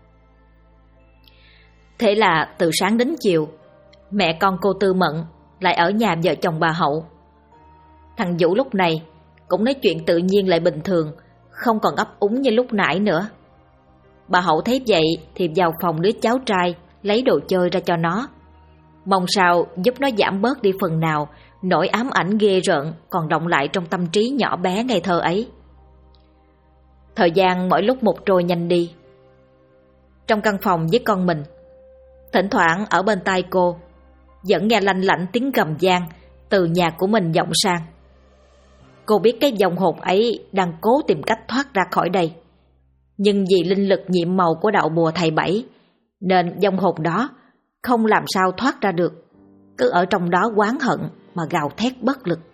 Speaker 2: Thế là từ sáng đến chiều, mẹ con cô Tư Mận lại ở nhà vợ chồng bà Hậu. Thằng Vũ lúc này cũng nói chuyện tự nhiên lại bình thường, không còn ấp úng như lúc nãy nữa. Bà Hậu thấy vậy thì vào phòng đứa cháu trai lấy đồ chơi ra cho nó, mong sao giúp nó giảm bớt đi phần nào nỗi ám ảnh ghê rợn còn đọng lại trong tâm trí nhỏ bé ngây thơ ấy. Thời gian mỗi lúc một trôi nhanh đi.
Speaker 1: trong căn phòng với con mình. Thỉnh thoảng ở bên tai cô vẫn nghe lanh lảnh tiếng gầm gian từ nhà của mình vọng sang. Cô biết cái dòng hồn ấy đang cố tìm cách thoát ra khỏi đây, nhưng vì linh lực nhiệm màu của đạo bùa thầy Bảy nên dòng hồn đó không làm sao thoát ra được, cứ ở trong đó oán hận mà gào thét bất lực.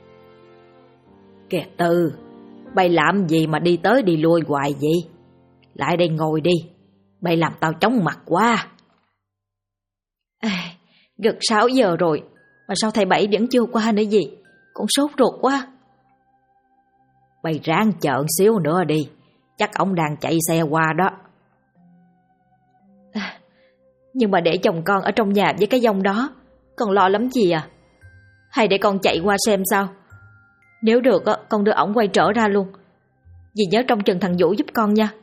Speaker 3: Kìa Tư, bay làm gì mà đi tới đi lui hoài vậy? Lại đây ngồi đi, bay làm tao chóng mặt quá.
Speaker 1: Gần 6 giờ rồi mà sao thầy Bảy vẫn chưa qua nữa gì? Con sốt ruột quá.
Speaker 3: Bay ráng chờ xíu nữa đi, chắc ổng đang chạy xe qua đó.
Speaker 1: Nhưng mà để chồng con ở trong nhà với cái dòng đó, con lo lắm gì à? Hay để con chạy qua xem sao? Nếu được con đưa ổng quay trở ra luôn. Dì nhớ trông chừng thằng Vũ giúp con nha.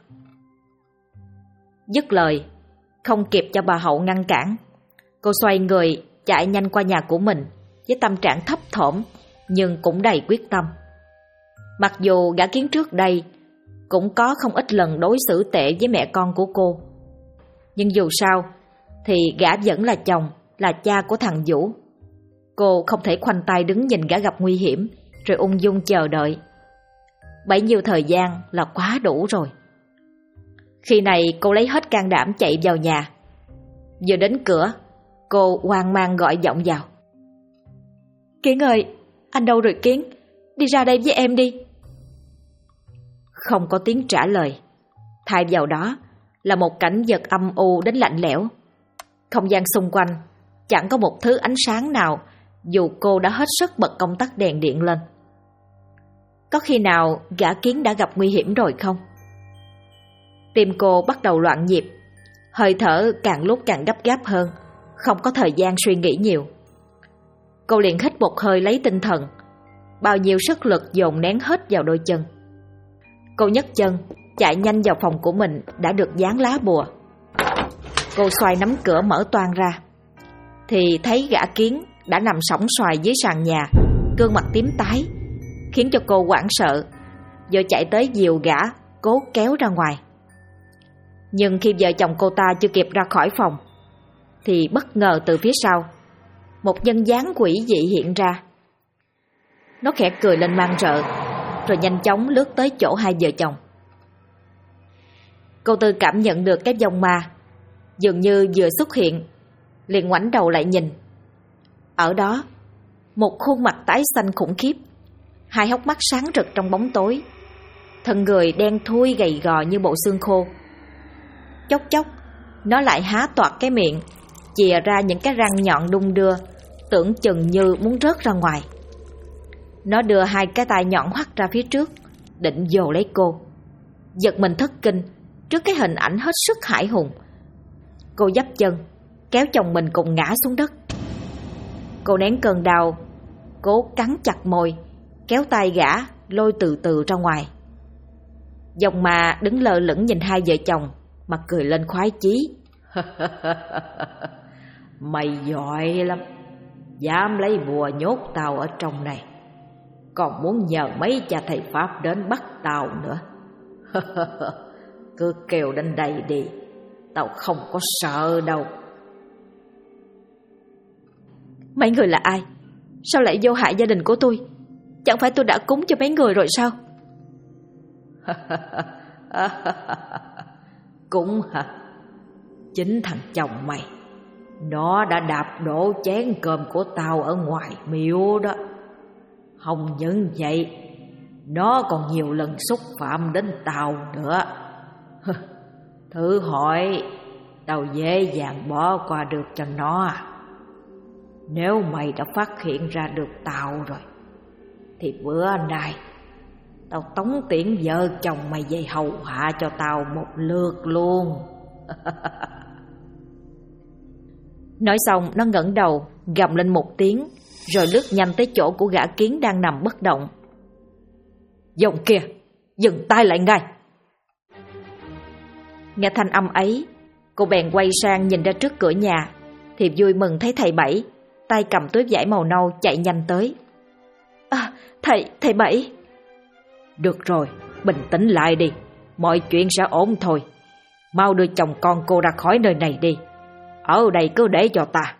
Speaker 1: Dứt lời, không kịp cho bà Hậu ngăn cản, cô xoay người chạy nhanh qua nhà của mình với tâm trạng thấp thỏm nhưng cũng đầy quyết tâm. Mặc dù gã Kiến trước đây cũng có không ít lần đối xử tệ với mẹ con của cô, nhưng dù sao thì gã vẫn là chồng, là cha của thằng Vũ. Cô không thể khoanh tay đứng nhìn gã gặp nguy hiểm rồi ung dung chờ đợi. Bấy nhiêu thời gian là quá đủ rồi. Khi này cô lấy hết can đảm chạy vào nhà. Vừa đến cửa, cô hoang mang gọi vọng vào. Kiến ơi, anh đâu rồi Kiến? Đi ra đây với em đi. Không có tiếng trả lời. Thay vào đó là một cảnh vật âm u đến lạnh lẽo. Không gian xung quanh chẳng có một thứ ánh sáng nào, dù cô đã hết sức bật công tắc đèn điện lên. Có khi nào gã Kiến đã gặp nguy hiểm rồi không? Tim cô bắt đầu loạn nhịp, hơi thở càng lúc càng gấp gáp hơn, không có thời gian suy nghĩ nhiều. Cô liền hít một hơi lấy tinh thần, bao nhiêu sức lực dồn nén hết vào đôi chân. Cô nhấc chân chạy nhanh vào phòng của mình đã được dán lá bùa. Cô xoay nắm cửa mở toang ra thì thấy gã Kiến đã nằm sõng xoài dưới sàn nhà, gương mặt tím tái, khiến cho cô hoảng sợ, rồi chạy tới dìu gã cố kéo ra ngoài. Nhưng khi vợ chồng cô ta chưa kịp ra khỏi phòng thì bất ngờ từ phía sau một nhân dáng quỷ dị hiện ra. Nó khẽ cười lên man rợ rồi nhanh chóng lướt tới chỗ hai vợ chồng. Cô Tư cảm nhận được cái vong ma dường như vừa xuất hiện, liền ngoảnh đầu lại nhìn. Ở đó, một khuôn mặt tái xanh khủng khiếp, hai hốc mắt sáng rực trong bóng tối, thân người đen thui gầy gò như bộ xương khô. Chốc chốc, nó lại há toạc cái miệng, chìa ra những cái răng nhọn đung đưa, tưởng chừng như muốn rớt ra ngoài. Nó đưa hai cái tai nhọn hoắt ra phía trước, định vồ lấy cô. Giật mình thất kinh trước cái hình ảnh hết sức hãi hùng. Cô dấp chân, kéo chồng mình cùng ngã xuống đất. Cô nén cơn đau, cố cắn chặt môi, kéo tay gã lôi từ từ ra ngoài. Dòng ma đứng lơ lửng nhìn hai vợ chồng mà cười lên khoái chí.
Speaker 3: Mày giỏi lắm, dám lấy bùa nhốt tao ở trong này, còn muốn nhờ mấy cha thầy Pháp đến bắt tao nữa. Cứ kêu đến đây đi, tao không có sợ đâu.
Speaker 1: Mấy người là ai? Sao lại vô hại gia đình của tôi? Chẳng phải tôi đã cúng cho mấy người rồi sao?
Speaker 3: Cúng hả? Chính thằng chồng mày, nó đã đạp đổ chén cơm của tao ở ngoài miếu đó. Không những vậy, nó còn nhiều lần xúc phạm đến tao nữa. Thử hỏi, tao dễ dàng bỏ qua được cho nó à? Nếu mày đã phát hiện ra được tao rồi, thì bữa nay tao tống tiễn vợ chồng mày về hầu hạ cho tao một lượt luôn.
Speaker 1: Nói xong nó ngẩng đầu gầm lên một tiếng, rồi lướt nhanh tới chỗ của gã Kiến đang nằm bất động.
Speaker 3: Dòng kia, dừng tay lại ngay.
Speaker 1: Nghe thanh âm ấy, cô bèn quay sang nhìn ra trước cửa nhà thì vui mừng thấy thầy Bảy tay cầm túi vải màu nâu chạy nhanh tới. Thầy Bảy.
Speaker 3: Được rồi, bình tĩnh lại đi, mọi chuyện sẽ ổn thôi. Mau đưa chồng con cô ra khỏi nơi này đi. Ở đây cứ để cho ta.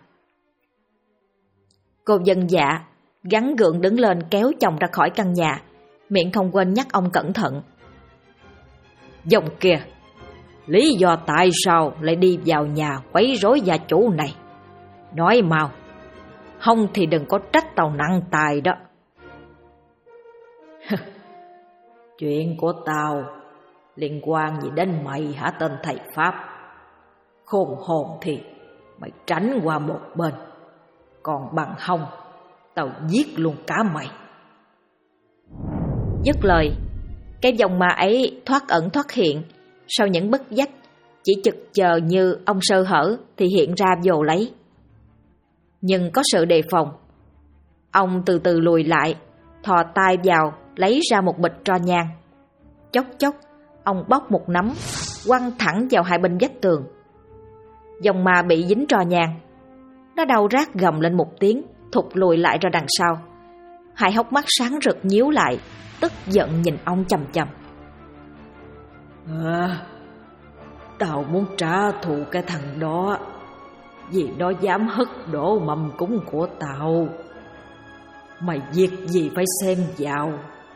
Speaker 2: Cô dân dạ gắng gượng đứng lên kéo chồng ra khỏi căn nhà, miệng không quên nhắc ông cẩn thận.
Speaker 3: Dòng kìa, lý do tại sao lại đi vào nhà quấy rối gia chủ này? Nói mau, không thì đừng có trách tao nặng tài đó. Chuyện của tao liên quan gì đến mày hả tên thầy Pháp? Khôn hồn thì mày tránh qua một bên, còn bằng không tao giết luôn cả mày.
Speaker 2: Dứt lời, cái dòng ma ấy thoát ẩn thoát hiện, sau những bức vách, chỉ chực chờ như ông sơ hở thì hiện ra vồ lấy. Nhưng có sự đề phòng, ông từ từ lùi lại, thò tay vào lấy ra một bịch tro nhang. Chốc chốc, ông bóc một nắm, quăng thẳng vào hai bên vách tường. Dòng ma bị dính tro nhang, nó đau rát gầm lên một tiếng, thụt lùi lại ra đằng sau. Hai hốc mắt sáng rực nhíu lại, tức giận nhìn ông chằm chằm.
Speaker 3: Tao muốn trả thù cái thằng đó, vì nó dám hất đổ mâm cúng của tao. Mày việc gì phải xen vào?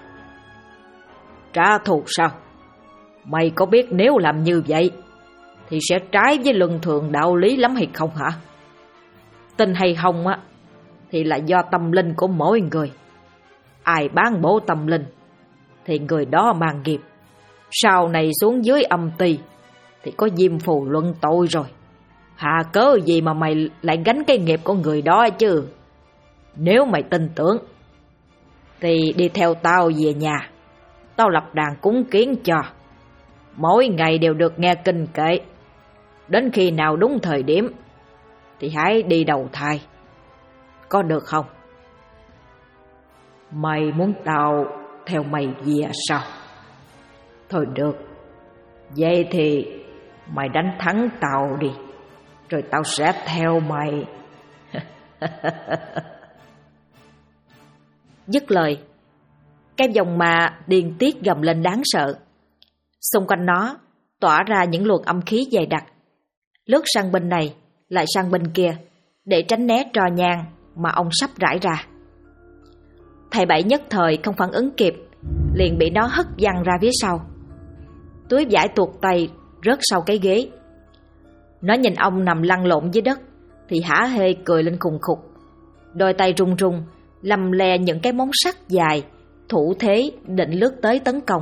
Speaker 3: Trả thù sao? Mày có biết nếu làm như vậy thì sẽ trái với luân thường đạo lý lắm hay không hả? Tin hay không á thì là do tâm linh của mỗi người. Ai bán bổ tâm linh thì người đó mang nghiệp. Sau này xuống dưới âm ty thì có diêm phù luận tội rồi. Hà cớ gì mà mày lại gánh cái nghiệp của người đó chứ? Nếu mày tin tưởng thì đi theo tao về nhà. Tao lập đàn cúng kiến cho. Mỗi ngày đều được nghe kinh kệ. Đến khi nào đúng thời điểm thì hãy đi đầu thai. Có được không? Mày muốn tao theo mày về sao? Thôi được. Vậy thì mày đánh thắng tao đi, rồi tao sẽ theo mày.
Speaker 2: Dứt lời, cái dòng ma điên tiết gầm lên đáng sợ. Xung quanh nó tỏa ra những luồng âm khí dày đặc, lướt sang bên này lại sang bên kia để tránh né tro nhang mà ông sắp rải ra. Thầy Bảy nhất thời không phản ứng kịp, liền bị nó hất văng ra phía sau. Túi vải tuột tay rớt sau cái ghế. Nó nhìn ông nằm lăn lộn dưới đất thì hả hê cười lên khùng khục, đôi tay run run lầm le những cái móng sắt dài, thủ thế định lướt tới tấn công.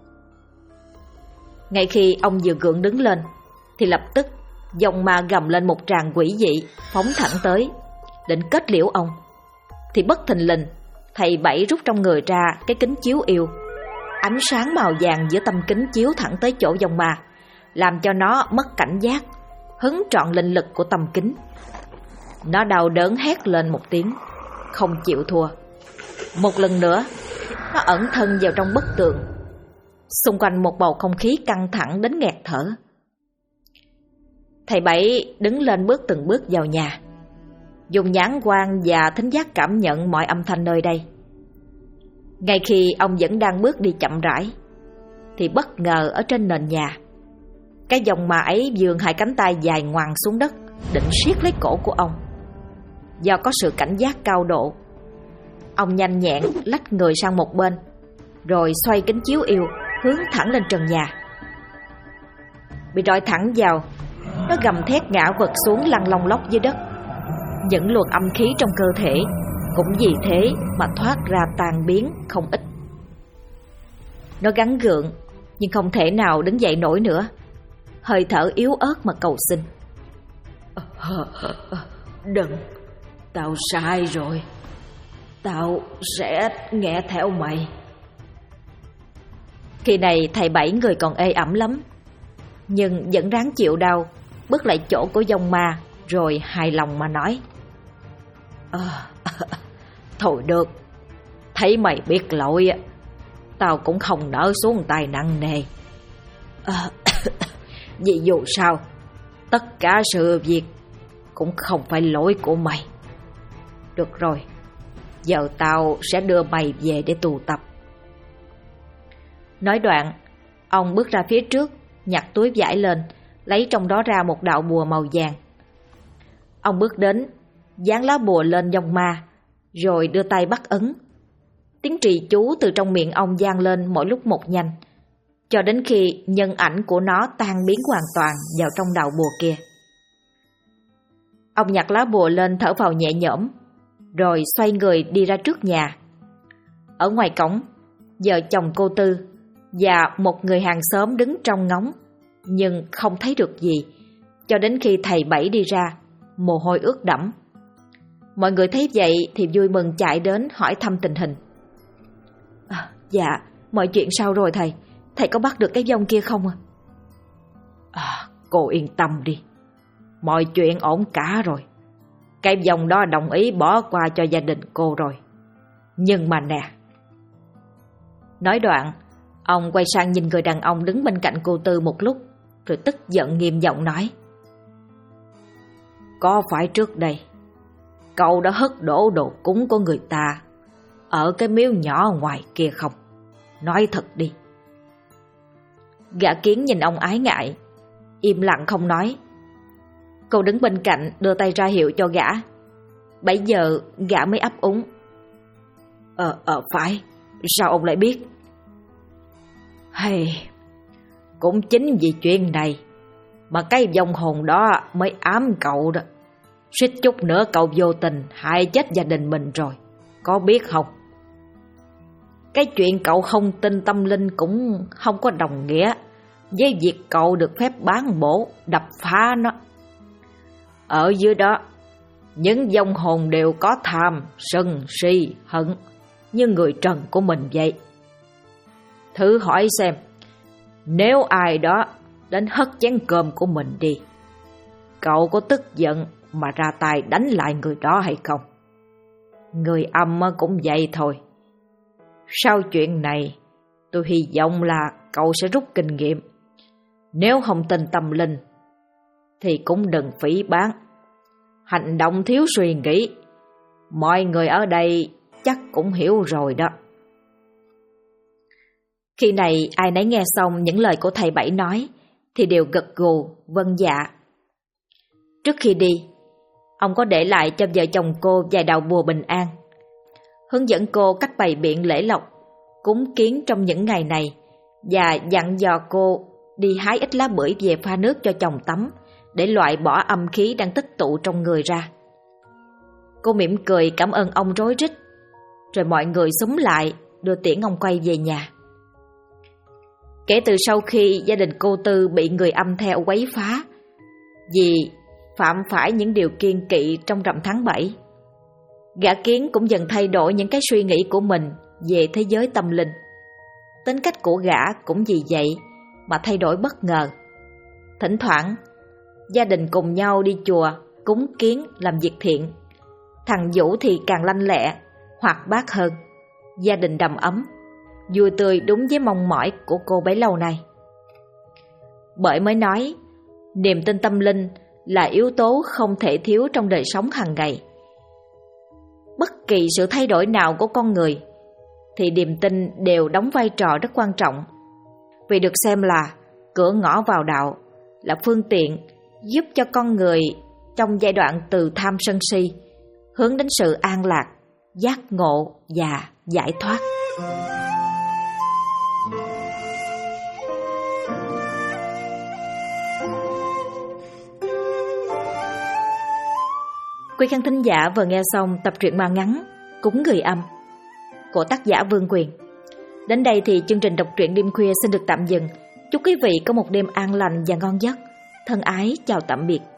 Speaker 2: Ngay khi ông vừa gượng đứng lên thì lập tức dòng ma gầm lên một tràng quỷ dị, phóng thẳng tới định kết liễu ông. Thì bất thình lình thầy Bảy rút trong người ra cái kính chiếu yêu. Ánh sáng màu vàng giữa tấm kính chiếu thẳng tới chỗ dòng ma, làm cho nó mất cảnh giác, hứng trọn linh lực của tấm kính. Nó đau đớn hét lên một tiếng, không chịu thua. Một lần nữa nó ẩn thân vào trong bức tường. Xung quanh một bầu không khí căng thẳng đến nghẹt thở. Thầy Bảy đứng lên bước từng bước vào nhà, dùng nhãn quan và thính giác cảm nhận mọi âm thanh nơi đây. Ngay khi ông vẫn đang bước đi chậm rãi thì bất ngờ ở trên nền nhà, cái dòng ma ấy vươn hai cánh tay dài ngoằng xuống đất, định siết lấy cổ của ông. Do có sự cảnh giác cao độ, ông nhanh nhẹn lách người sang một bên, rồi xoay kính chiếu yêu hướng thẳng lên trần nhà. Bị rọi thẳng vào, nó gầm thét ngã vật xuống lăn lông lóc dưới đất. Những luồng âm khí trong cơ thể cũng vì thế mà thoát ra tan biến không ít. Nó gắng gượng nhưng không thể nào đứng dậy nổi nữa, hơi thở yếu ớt mà cầu xin.
Speaker 3: Đừng, tao sai rồi. Tao sẽ nghe theo mày.
Speaker 2: Khi này thầy Bảy người còn ê ẩm lắm, nhưng vẫn ráng chịu đau, bước lại chỗ của dòng ma, rồi hài lòng mà nói:
Speaker 3: Thôi được, thấy mày biết lỗi, tao cũng không nỡ xuống tay nặng nề. Vì dù sao, tất cả sự việc cũng không phải lỗi của mày. Được rồi, giờ tao sẽ đưa mày về để tụ tập.
Speaker 2: Nói đoạn, ông bước ra phía trước, nhặt túi vải lên, lấy trong đó ra một đạo bùa màu vàng. Ông bước đến, dán lá bùa lên vong ma, rồi đưa tay bắt ấn. Tiếng trì chú từ trong miệng ông vang lên mỗi lúc một nhanh, cho đến khi nhân ảnh của nó tan biến hoàn toàn vào trong đạo bùa kia. Ông nhặt lá bùa lên thở vào nhẹ nhõm, rồi xoay người đi ra trước nhà. Ở ngoài cổng, vợ chồng cô Tư và một người hàng xóm đứng trong ngóng, nhưng không thấy được gì, cho đến khi thầy Bảy đi ra, mồ hôi ướt đẫm. Mọi người thấy vậy thì vui mừng chạy đến hỏi thăm tình hình. Dạ, mọi chuyện sao rồi thầy? Thầy có bắt được cái vong kia không ạ? Cô yên tâm đi, mọi chuyện ổn cả rồi. Cái vong đó đồng ý bỏ qua cho gia đình cô rồi. Nhưng mà nè. Nói đoạn, ông quay sang nhìn người đàn ông đứng bên cạnh cô Tư một lúc, rồi tức giận nghiêm giọng nói: Có phải trước đây cậu đã hất đổ đồ cúng của người ta ở cái miếu nhỏ ngoài kia không? Nói thật đi. Gã Kiến nhìn ông ái ngại, im lặng không nói. Cô đứng bên cạnh đưa tay ra hiệu cho gã. Bấy giờ gã mới ấp úng: Phải, sao ông lại biết? Hay, cũng chính vì chuyện này mà cái vong hồn đó mới ám cậu đó. Suýt chút nữa cậu vô tình hại chết gia đình mình rồi, có biết không? Cái chuyện cậu không tin tâm linh cũng không có đồng nghĩa với việc cậu được phép bán bổ, đập phá nó. Ở dưới đó, những vong hồn đều có tham, sân, si, hận như người trần của mình vậy. Thử hỏi xem, nếu ai đó đến hất chén cơm của mình đi, cậu có tức giận mà ra tay đánh lại người đó hay không? Người âm cũng vậy thôi. Sau chuyện này, tôi hy vọng là cậu sẽ rút kinh nghiệm. Nếu không tin tâm linh thì cũng đừng phỉ báng, hành động thiếu suy nghĩ. Mọi người ở đây chắc cũng hiểu rồi đó. Khi này ai nấy nghe xong những lời của thầy Bảy nói thì đều gật gù, vâng dạ. Trước khi đi, ông có để lại cho vợ chồng cô vài đạo bùa bình an, hướng dẫn cô cách bày biện lễ lộc, cúng kiến trong những ngày này, và dặn dò cô đi hái ít lá bưởi về pha nước cho chồng tắm để loại bỏ âm khí đang tích tụ trong người ra. Cô mỉm cười cảm ơn ông rối rít, rồi mọi người xúm lại đưa tiễn ông quay về nhà. Kể từ sau khi gia đình cô Tư bị người âm theo quấy phá vì phạm phải những điều kiêng kỵ trong rằm tháng 7, gã Kiến cũng dần thay đổi những cái suy nghĩ của mình về thế giới tâm linh. Tính cách của gã cũng vì vậy mà thay đổi bất ngờ. Thỉnh thoảng, gia đình cùng nhau đi chùa, cúng kiến, làm việc thiện. Thằng Vũ thì càng lanh lẹ, hoạt bát hơn. Gia đình đầm ấm, vui tươi đúng với mong mỏi của cô bấy lâu nay. Bởi mới nói, niềm tin tâm linh là yếu tố không thể thiếu trong đời sống hàng ngày. Bất kỳ sự thay đổi nào của con người thì niềm tin đều đóng vai trò rất quan trọng, vì được xem là cửa ngõ vào đạo, là phương tiện giúp cho con người trong giai đoạn từ tham sân si hướng đến sự an lạc, giác ngộ và giải thoát. Quý khán thính giả vừa nghe xong tập truyện ma ngắn Cúng Người Âm của tác giả Vương Quyền. Đến đây thì chương trình đọc truyện đêm khuya xin được tạm dừng. Chúc quý vị có một đêm an lành và ngon giấc. Thân ái chào tạm biệt.